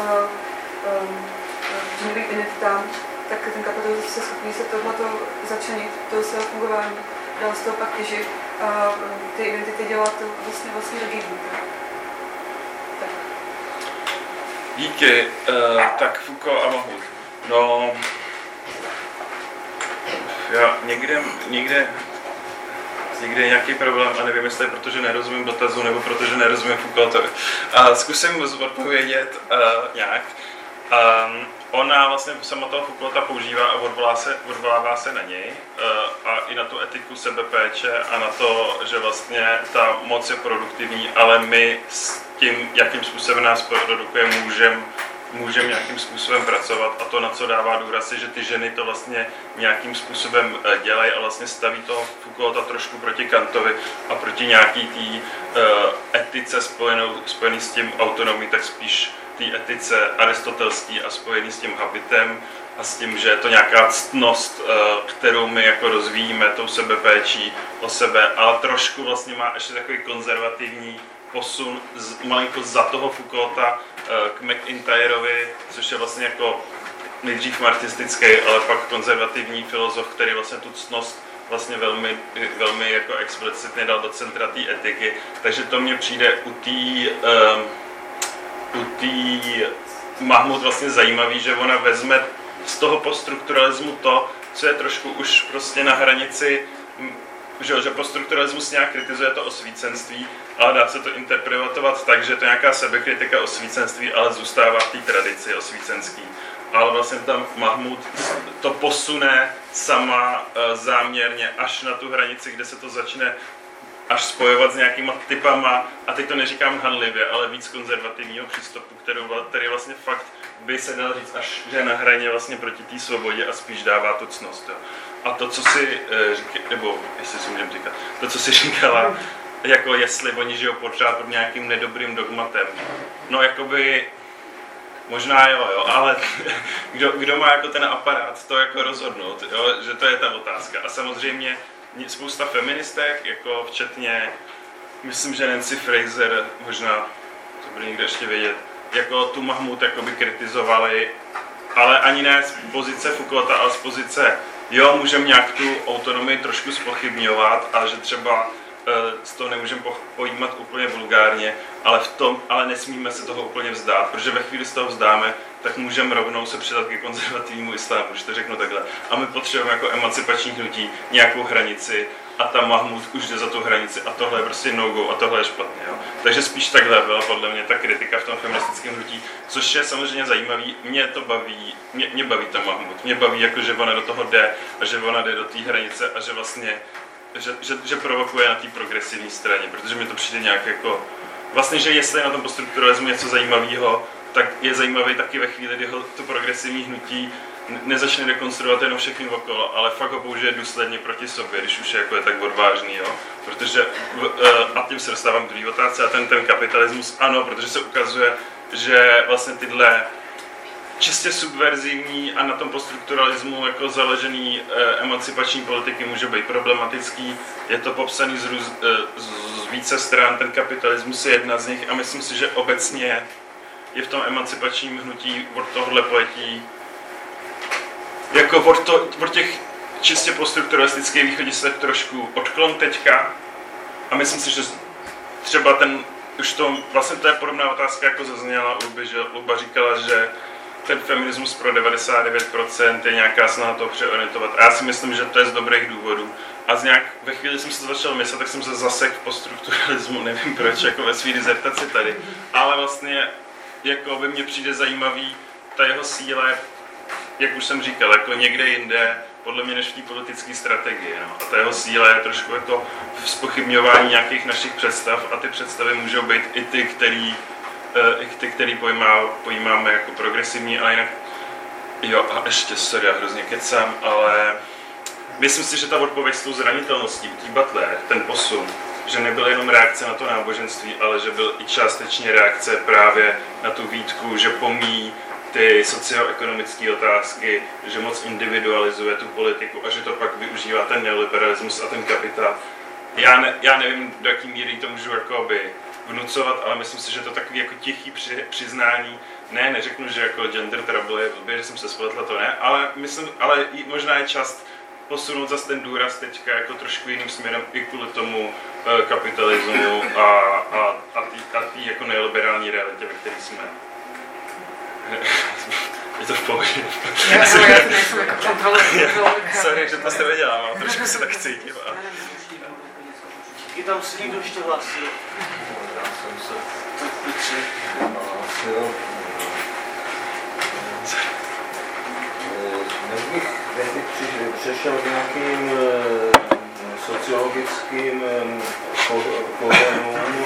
genderovým identitám, tak ten kapitalismus se schopný se tohleto začlenit, toho svého fungování, dál z toho pak těžit a ty identity dělat vlastně rigidní. Tak. Díky. Tak Foucault a Mahmoud. No, já někde je nějaký problém a nevím, jestli je protože nerozumím dotazu nebo protože nerozumím Foucaultovi. Zkusím mu odpovědět nějak. Ona vlastně sama toho Foucaulta používá a odvolává se na něj a i na tu etiku sebepéče a na to, že vlastně ta moc je produktivní, ale my s tím, jakým způsobem nás produkuje, můžeme nějakým způsobem pracovat a to, na co dává důraz, je, že ty ženy to vlastně nějakým způsobem dělají a vlastně staví toho Foucaulta trošku proti Kantovi a proti nějaký té etice spojený s tím autonomí, tak spíš té etice aristotelský a spojený s tím habitem a s tím, že je to nějaká ctnost, kterou my jako rozvíjíme tou sebepéčí o sebe, ale trošku vlastně má ještě takový konzervativní posun malinko za toho Foucaulta k McIntyrovi, což je vlastně jako nejdřív marxistický, ale pak konzervativní filozof, který vlastně tu ctnost vlastně velmi jako explicitně dal do centra té etiky. Takže to mně přijde u té Mahmoud vlastně zajímavý, že ona vezme z toho poststrukturalismu to, co je trošku už prostě na hranici, že poststrukturalismus nějak kritizuje to osvícenství, ale dá se to interpretovat tak, že je to nějaká sebekritika osvícenství, ale zůstává v té tradici osvícenský. Ale vlastně tam Mahmoud to posune sama záměrně až na tu hranici, kde se to začne až spojovat s nějakýma typama, a teď to neříkám hanlivě, ale víc konzervativního přístupu, který vlastně fakt by se dal říct, až že je na hraně vlastně proti té svobodě a spíš dává tu ctnost. Jo. A to, co si říkala, nebo jestli si můžeme říkat, to, co si říkala, jako jestli oni žijou pořád pod nějakým nedobrým dogmatem. No jakoby, možná jo, ale kdo má jako ten aparát to jako rozhodnout, jo, že to je ta otázka. A samozřejmě spousta feministek, jako včetně, myslím, že Nancy Fraser, možná, to bude někde ještě vědět, jako tu Mahmoud jakoby kritizovali, ale ani ne z pozice Foucaulta, ale z pozice, jo, můžeme nějak tu autonomii trošku zpochybňovat a že třeba z toho nemůžeme pojímat úplně vulgárně, ale nesmíme se toho úplně vzdát, protože ve chvíli z toho vzdáme, tak můžeme rovnou se přidat ke konzervativnímu islámu, že to řeknu takhle. A my potřebujeme jako emancipační hnutí nějakou hranici a ta Mahmoud už jde za tu hranici a tohle je prostě no-go a tohle je špatně. Jo. Takže spíš takhle byla podle mě ta kritika v tom feministickém hnutí, což je samozřejmě zajímavý. Mě to baví, mě baví ta Mahmoud. Mě baví, jako, že ona do toho jde a že ona jde do té hranice a že vlastně že provokuje na té progresivní straně, protože mi to přijde nějak jako vlastně, že jestli je na tom poststrukturalismu něco zajímavého, tak je zajímavý taky ve chvíli, kdy ho to progresivní hnutí nezačne dekonstruovat jenom všechny okolo, ale fakt ho použije důsledně proti sobě, když už je tak odvážný, jo. Protože, a tím se dostávám k druhé otázce, a ten kapitalismus, ano, protože se ukazuje, že vlastně tyhle čistě subverzivní a na tom poststrukturalismu jako založený emancipační politiky může být problematický. Je to popsaný z více stran, ten kapitalismus je jedna z nich a myslím si, že obecně je v tom emancipačním hnutí od tohohle pojetí jako od těch čistě poststrukturalistických východisek trošku odklon teďka a myslím si, že třeba vlastně to je podobná otázka, jako zazněla Luby, že Luba říkala, že ten feminismus pro 99% je nějaká snaha toho přeorientovat. A já si myslím, že to je z dobrých důvodů. A nějak ve chvíli jsem se to začal myslet, tak jsem se zasek v poststrukturalismu, nevím proč, jako ve své dizertaci tady. Ale vlastně, jako by mně přijde zajímavý ta jeho síla, jak už jsem říkal, jako někde jinde, podle mě než v té politické strategii. No. A ta jeho síla je trošku jako v zpochybňování nějakých našich představ a ty představy můžou být i ty, který pojímáme jako progresivní, ale jinak jo, a ještě, sorry, já hrozně kecám, ale myslím si, že ta odpověď s tou zranitelností u té Butler, ten posun, že nebyl jenom reakce na to náboženství, ale že byl i částečně reakce právě na tu výtku, že pomíjí ty socioekonomické otázky, že moc individualizuje tu politiku a že to pak využívá ten neoliberalismus a ten kapitál. Já nevím, do jaký míry to můžu jakoby vnucovat, ale myslím si, že to takový jako tichý přiznání. Ne, neřeknu, že jako gender trouble je blbě, že jsem se spletla, to ne, ale možná je čas posunout zase ten důraz teďka jako trošku jiným směrem i kvůli tomu kapitalismu a tý jako neoliberální realitě, ve které jsme. Je to v pohodě. Já to nejsem jako kontrolor. Sorry, že to se nedělám, ale trošku se tak cítím. Je tam si někdo ještě hlásil? Já jsem se hlásil. Než bych přešel k nějakým sociologickým kořenům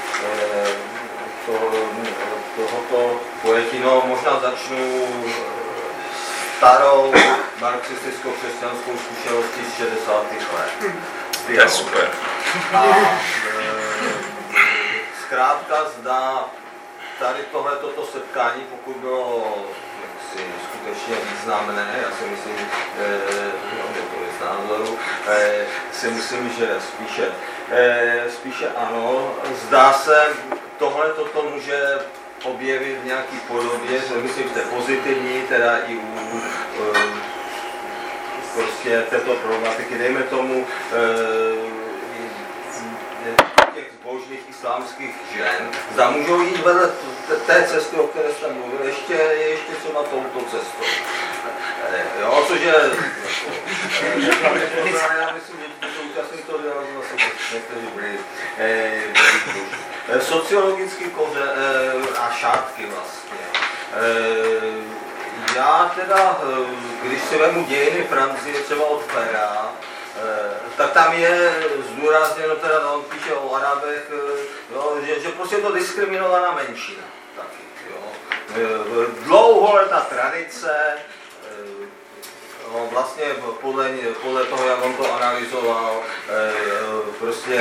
tohoto pojetí, no možná začnu starou marxistickou křesťanskou zkušeností z 60. let. To je super. A zkrátka zdá tady tohleto setkání, pokud bylo skutečně významné, já si myslím, že to je z názoru, si myslím, že spíše ano. Zdá se, tohle toto může objevit v nějaký podobě, myslím, že pozitivní, teda i u prostě této problematiky, dejme tomu těch zbožných islámských žen, zda můžou jít vedle té cesty, o které jste mluvil, ještě třeba touto cestou. Jo, což je... já myslím, že to účastní toho dialogu někteří byli sociologický koře a šátky vlastně. Já teda, když si vemu dějiny Francie, třeba od Pera, tak tam je zdůrazněno, teda on píše o Arabech, jo, že prostě je to diskriminovaná menšina. Taky, jo. Dlouholetá tradice, no, vlastně podle toho, jak on to analyzoval, prostě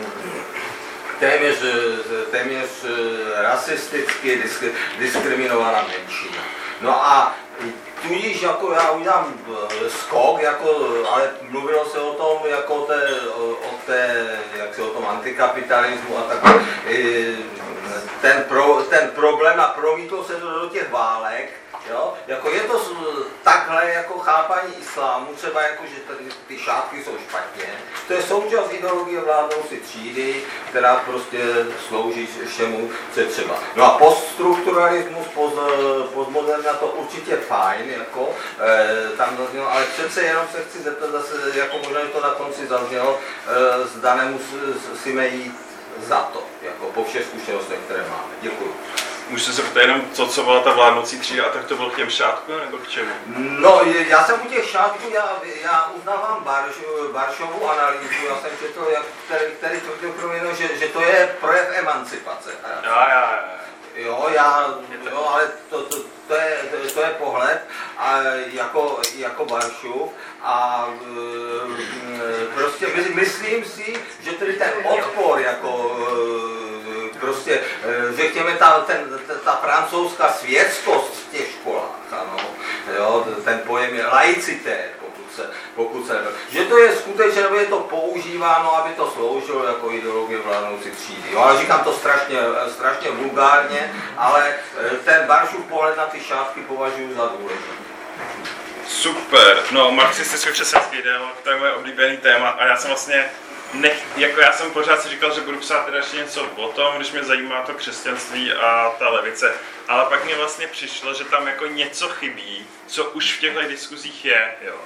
téměř rasisticky diskriminovaná menšina. No a tudíž jako já udělám skok, jako, ale mluvilo se o tom, jako jak se o tom antikapitalismu a tak. Ten problém a promítlo se to do těch válek. Jo? Jako je to takhle jako chápání islámu, třeba jako, že tady ty šátky jsou špatně. To je součást ideologie vládnoucí třídy, která prostě slouží všemu, co je třeba. No a poststrukturalismus, postmoderna, to určitě fajn, jako, tam zaznělo, ale přece jenom se chci zeptat zase, jako možná to na konci zaznělo, zda nemusíme jít za to, jako po všech zkušenostech, které máme. Děkuji. Můžete se ptát jenom to, co byla ta vládnoucí třída, a tak to bylo k těm šátkům, nebo k čemu? No, já jsem u těch šátků, já uznávám Baršovu analýzu, já jsem četl, který tvrdil kromě, že to je projev emancipace. Jo, ale to je pohled a jako Baršův a prostě myslím si, že tedy ten odpor jako prostě, řekněme, ta francouzská světskost v těch školách, ano, jo, ten pojem je laicité, pokud se, že to je skutečně, nebo je to používáno, aby to sloužilo jako ideologie vládnoucí třídy. Jo, ale říkám to strašně vulgárně, ale ten Baršův pohled na ty šátky považuji za důležitý. Super, no marxisticko-křesťanský dialog, to je moje oblíbený téma a já jsem vlastně já jsem pořád si říkal, že budu psát teda ještě něco o tom, když mě zajímá to křesťanství a ta levice, ale pak mi vlastně přišlo, že tam jako něco chybí, co už v těchto diskuzích je, jo.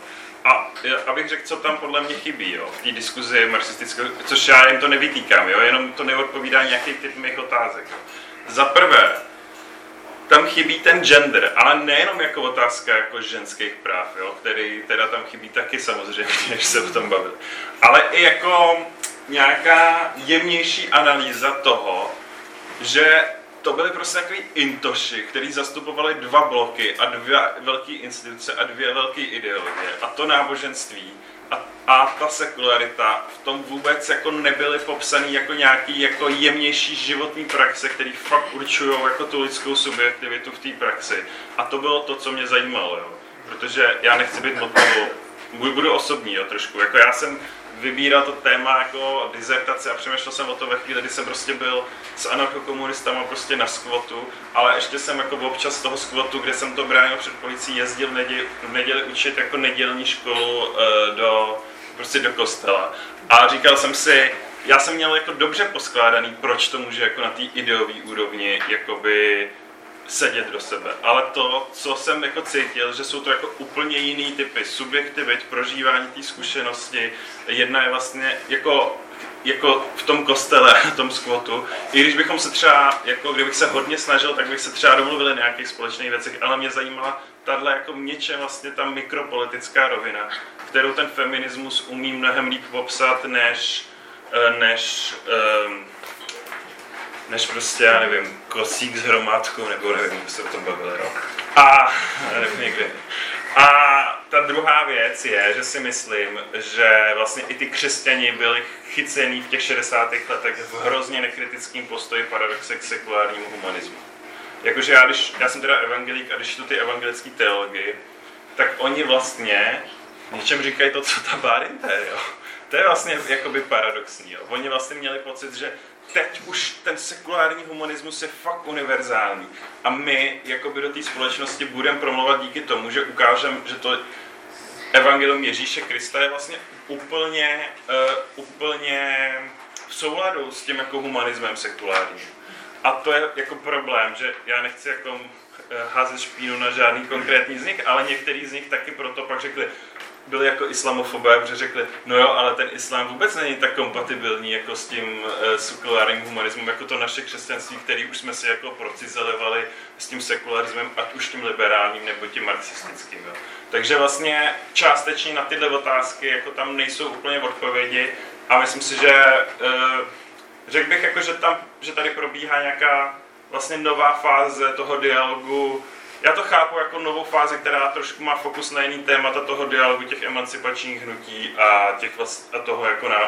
A abych řekl, co tam podle mě chybí, jo, v té diskuzi marxistické, což já jim to nevytýkám, jo, jenom to neodpovídá nějaký typ mých otázek. Jo. Za prvé, tam chybí ten gender, ale nejenom jako otázka jako ženských práv, jo, který teda tam chybí taky samozřejmě, než se o tom bavili, ale i jako nějaká jemnější analýza toho, že to byly prostě takový intoši, kteří zastupovali dva bloky a dvě velké instituce a dvě velké ideologie. A to náboženství a ta sekularita v tom vůbec jako nebyly popsaný jako nějaký jako jemnější životní praxe, který fakt určují jako tu lidskou subjektivitu v té praxi. A to bylo to, co mě zajímalo, jo. Protože já nechci být motivou, budu osobní, jo, trošku. Jako já jsem vybíral to téma jako dizertace a přemýšlel jsem o to ve chvíli, kdy jsem prostě byl s anarchokomunistama prostě na skvotu, ale ještě jsem jako občas z toho skvotu, kde jsem to bránil před policií, jezdil v neděli učit jako nedělní školu do kostela. A říkal jsem si, já jsem měl jako dobře poskládaný, proč to může jako na té ideové úrovni jakoby sedět do sebe. Ale to, co jsem jako cítil, že jsou to jako úplně jiný typy subjektivit, prožívání té zkušenosti. Jedna je vlastně jako v tom kostele, v tom skvotu. I když bychom se třeba, jako kdybych se hodně snažil, tak bych se třeba domluvil na nějakých společných věcech, ale mě zajímala tahle jako něčem vlastně ta mikropolitická rovina, kterou ten feminismus umí mnohem líp popsat, než prostě, já nevím, Kosík s hromádkou, nebo nevím, jak se o tom bavili, no. A nevím, někde. A ta druhá věc je, že si myslím, že vlastně i ty křesťani byli chycený v těch 60. letech v hrozně nekritickém postoji paradoxe k sekulárnímu humanismu. Jakože já jsem teda evangelík a když čtu ty evangelické teologii, tak oni vlastně něčem říkají to, co ta Bárinte, jo. To je vlastně jakoby paradoxní, jo. Oni vlastně měli pocit, že teď už ten sekulární humanismus je fakt univerzální a my jakoby do té společnosti budeme promluvat díky tomu, že ukážeme, že to evangelium Ježíše Krista je vlastně úplně v souladu s tím jako humanismem sekulárním. A to je jako problém, že já nechci jako házet špínu na žádný konkrétní z nich, ale některý z nich taky proto pak řekli, byli jako islamofobé, protože řekli, no jo, ale ten islám vůbec není tak kompatibilní jako s tím sekulárním humanismem, jako to naše křesťanství, který už jsme si jako procizelevali s tím sekularismem, ať už tím liberálním nebo tím marxistickým. Jo. Takže vlastně částečně na tyhle otázky jako tam nejsou úplně odpovědi a myslím si, že řekl bych, jako, že tady probíhá nějaká vlastně nová fáze toho dialogu. Já to chápu jako novou fázi, která trošku má fokus na jiný témata toho dialogu, těch emancipačních hnutí a toho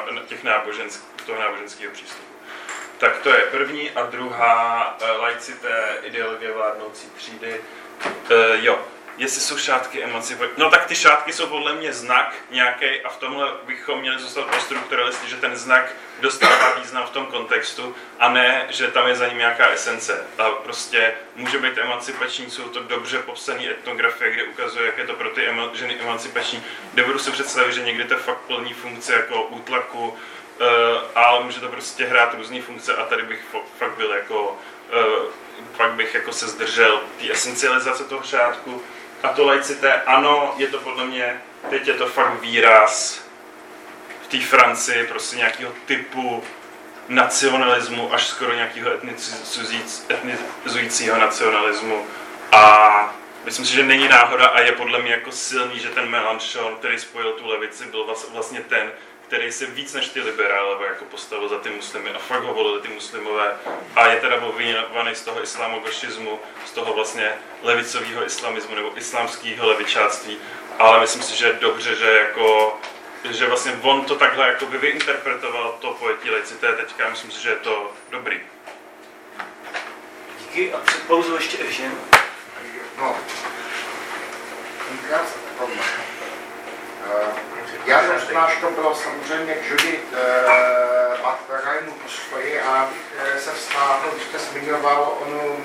náboženského přístupu. Tak to je první a druhá laicité ideologie vládnoucí třídy. Jestli jsou šátky emancipační. No tak ty šátky jsou podle mě znak nějaký a v tomhle bychom měli zůstat pro strukturalisty, že ten znak dostává význam v tom kontextu a ne, že tam je za ním nějaká esence. A prostě může být emancipační, jsou to dobře popsané etnografie, kde ukazuje, jak je to pro ty ženy emancipační. Dovedu si představit, že někdy to fakt plní funkce jako útlaku, ale může to prostě hrát různé funkce a tady bych fakt byl jako pak bych jako se zdržel té esencializace toho šátku. A to laicité, ano, je to podle mě, teď je to fakt výraz v té Francii prostě nějakého typu nacionalismu, až skoro nějakého etnizujícího nacionalismu. A myslím si, že není náhoda a je podle mě jako silný, že ten Mélenchon, který spojil tu levici, byl vlastně ten, který se víc než ty liberálové jako postavil za ty muslimy a fakt ho volili ty muslimové a je teda obviňovaný z toho islamogošismu, z toho vlastně levicového islamismu nebo islámského levičáctví, ale myslím si, že je dobře, že vlastně on to takhle jako by vyinterpretoval to pojetí laicité teďka, myslím si, že je to dobrý. Díky a před pauzou ještě Evžen. No, já náš to bylo samozřejmě k Judith Butlerajmu postoji a abych se vztáhl, když jste zmiňoval onu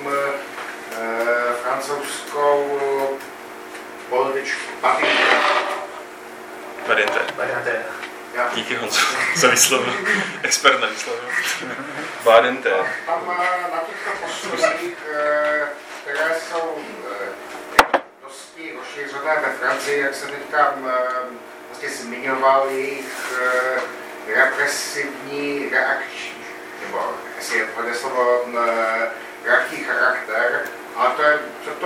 francouzskou političku Badinter. Díky Honzu za výslovu. Expert na výslovu. Badinter. Tam na těchto postojích, které jsou dosti rozšířené ve Francii, jak se teďka prostě zmiňoval jejich represivní reakční, nebo jestli je to slovo reakční charakter, ale to je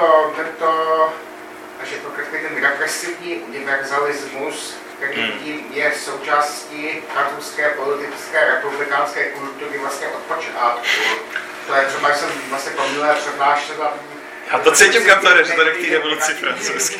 takže ten represivní univerzalismus, který vidím, je součástí francouzské politické republikánské kultury vlastně od počátku. To je třeba, jsem vlastně po minulé přednášce na... Já to cítím, Kaplere, že tady k té revoluci francouzské.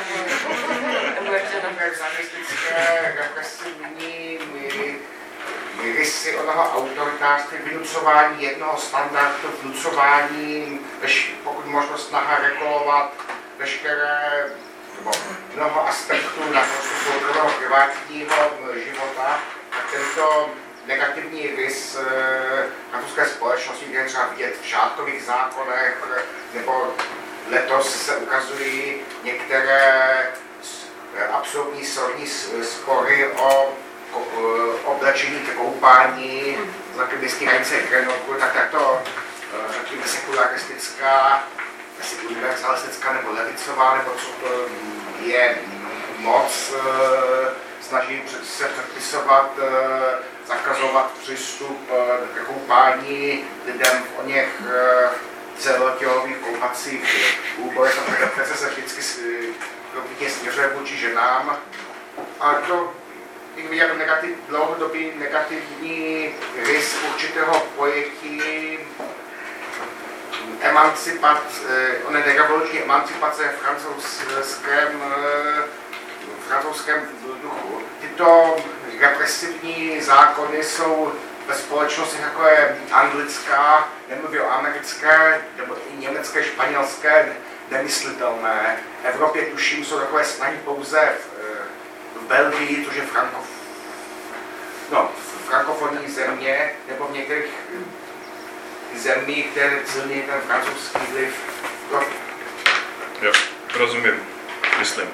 Univerzalistické, represivní rysy onoho autoritářství, vynucování jednoho standardu, vnucování, pokud možno snaha regulovat veškeré, nebo mnoho aspektů naprosto soukromého privátního života, a tento negativní rys francouzské společnosti, kde třeba vidět v šátkových zákonech, nebo letos se ukazují některé absurdní soudní spory o oblečení ke koupání, znaky blízké hranice Grenoble, tak to taky sekularistická, asi univerzalistická nebo levicová, nebo co to je moc, snaží se předpisovat, zakazovat přístup k koupání lidem v oněch celotělových koupacích úborech, a represe se vždycky směřuje vůči ženám. A to jako dlouhodobý negativní rys určitého pojetí revoluční emancipace v francouzském duchu. Tyto represivní zákony jsou ve společnosti jako je anglická, nemluví o americké, nebo i německé, španělské, nemyslitelné. V Evropě tuším jsou takové snahy pouze v Belgii, což je frankofonní země, nebo v některých zemích, které silný ten francouzský vliv. Jo, rozumím, myslím.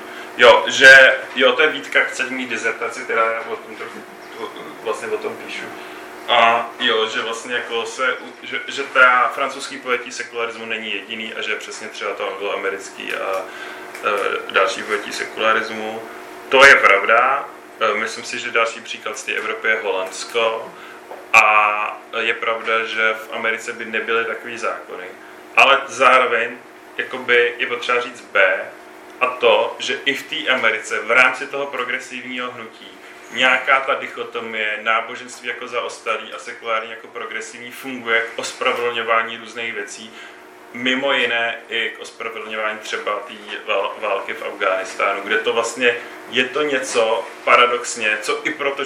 To je výtka k celý mý dizertaci, teda já o tom trochu vlastně o tom píšu. A jo, že vlastně jako že ta francouzský pojetí sekularismu není jediný a že přesně třeba to angloamerický a další pojetí sekularismu. To je pravda. Myslím si, že další příklad z té Evropy je Holandsko. A je pravda, že v Americe by nebyly takový zákony. Ale zároveň jakoby je potřeba říct B, a to, že i v té Americe v rámci toho progresivního hnutí nějaká ta dichotomie náboženství jako zaostalý a sekulární jako progresivní funguje k ospravedlňování různých věcí, mimo jiné i k ospravedlňování třeba té války v Afghánistánu, kde to vlastně je to něco paradoxně, co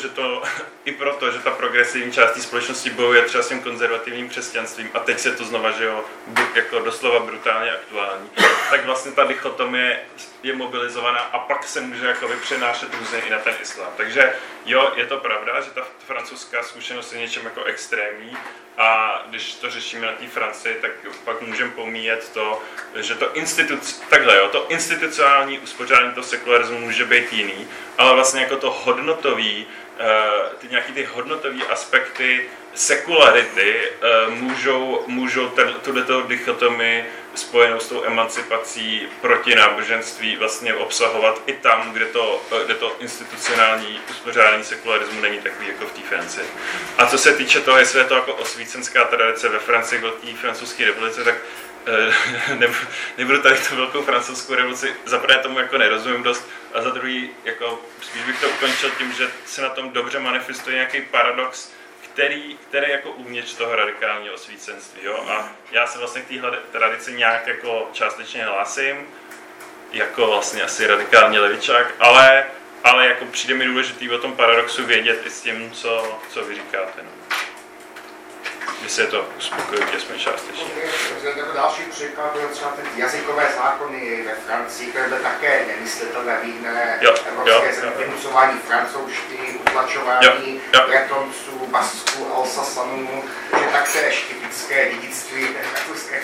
i proto, že ta progresivní část té společnosti bojuje třeba s tím konzervativním křesťanstvím a teď se to znova, že jo, jako doslova brutálně aktuální, tak vlastně ta dichotomie je mobilizovaná a pak se může jakoby přenášet různě i na ten islám. Takže jo, je to pravda, že ta francouzská zkušenost je něčem jako extrémní a když to řešíme na té Francii, tak pak můžeme pomíjet to, že to institucionální uspořádání toho sekularismu může být jiný, ale vlastně jako to hodnotový, ty hodnotové aspekty sekularity můžou tuto dichotomii spojenou s tou emancipací proti náboženství vlastně obsahovat i tam, kde to institucionální uspořádání sekularismu není takový jako v té Francii. A co se týče toho, jestli je to jako osvícenská tradice ve Francii, v té francouzské republice, tak nebudu tady tu velkou francouzskou revoluci, za prvé tomu jako nerozumím dost, a za druhý, jako spíš bych to ukončil tím, že se na tom dobře manifestuje nějaký paradox, který jako uvnitř toho radikálního osvícenství, jo? A já se vlastně k téhle tradici nějak jako částečně hlásím, jako vlastně asi radikální levičák, ale jako přijde mi důležitý o tom paradoxu vědět i s tím, co vy říkáte. No. Jestli je to uspokojivě, jsme částečně. Jako další příklad byl třeba ty jazykové zákony ve Francii, které byly také nemyslitelné v jiné evropské země, vynucování francouzštiny, utlačování Bretonců, Basků, Alsasanů, že taktéž typické dědictví francouzské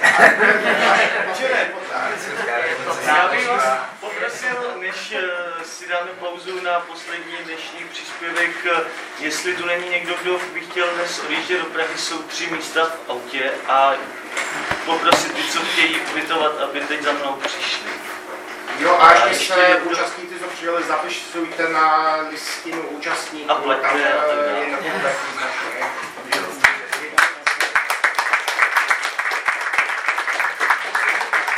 Já bych vás poprosil, než si dáme pauzu na poslední dnešní příspěvek, jestli tu není někdo, kdo by chtěl dnes odjíždět do Prahy, jsou 3 místa v autě a poprosit ty, co chtějí ubytovat, aby teď za mnou přišli. Jo, a ještě účastníci, co chvíli zapisujte na listinu účastníků, a plaťte, tam je nekompletní značně.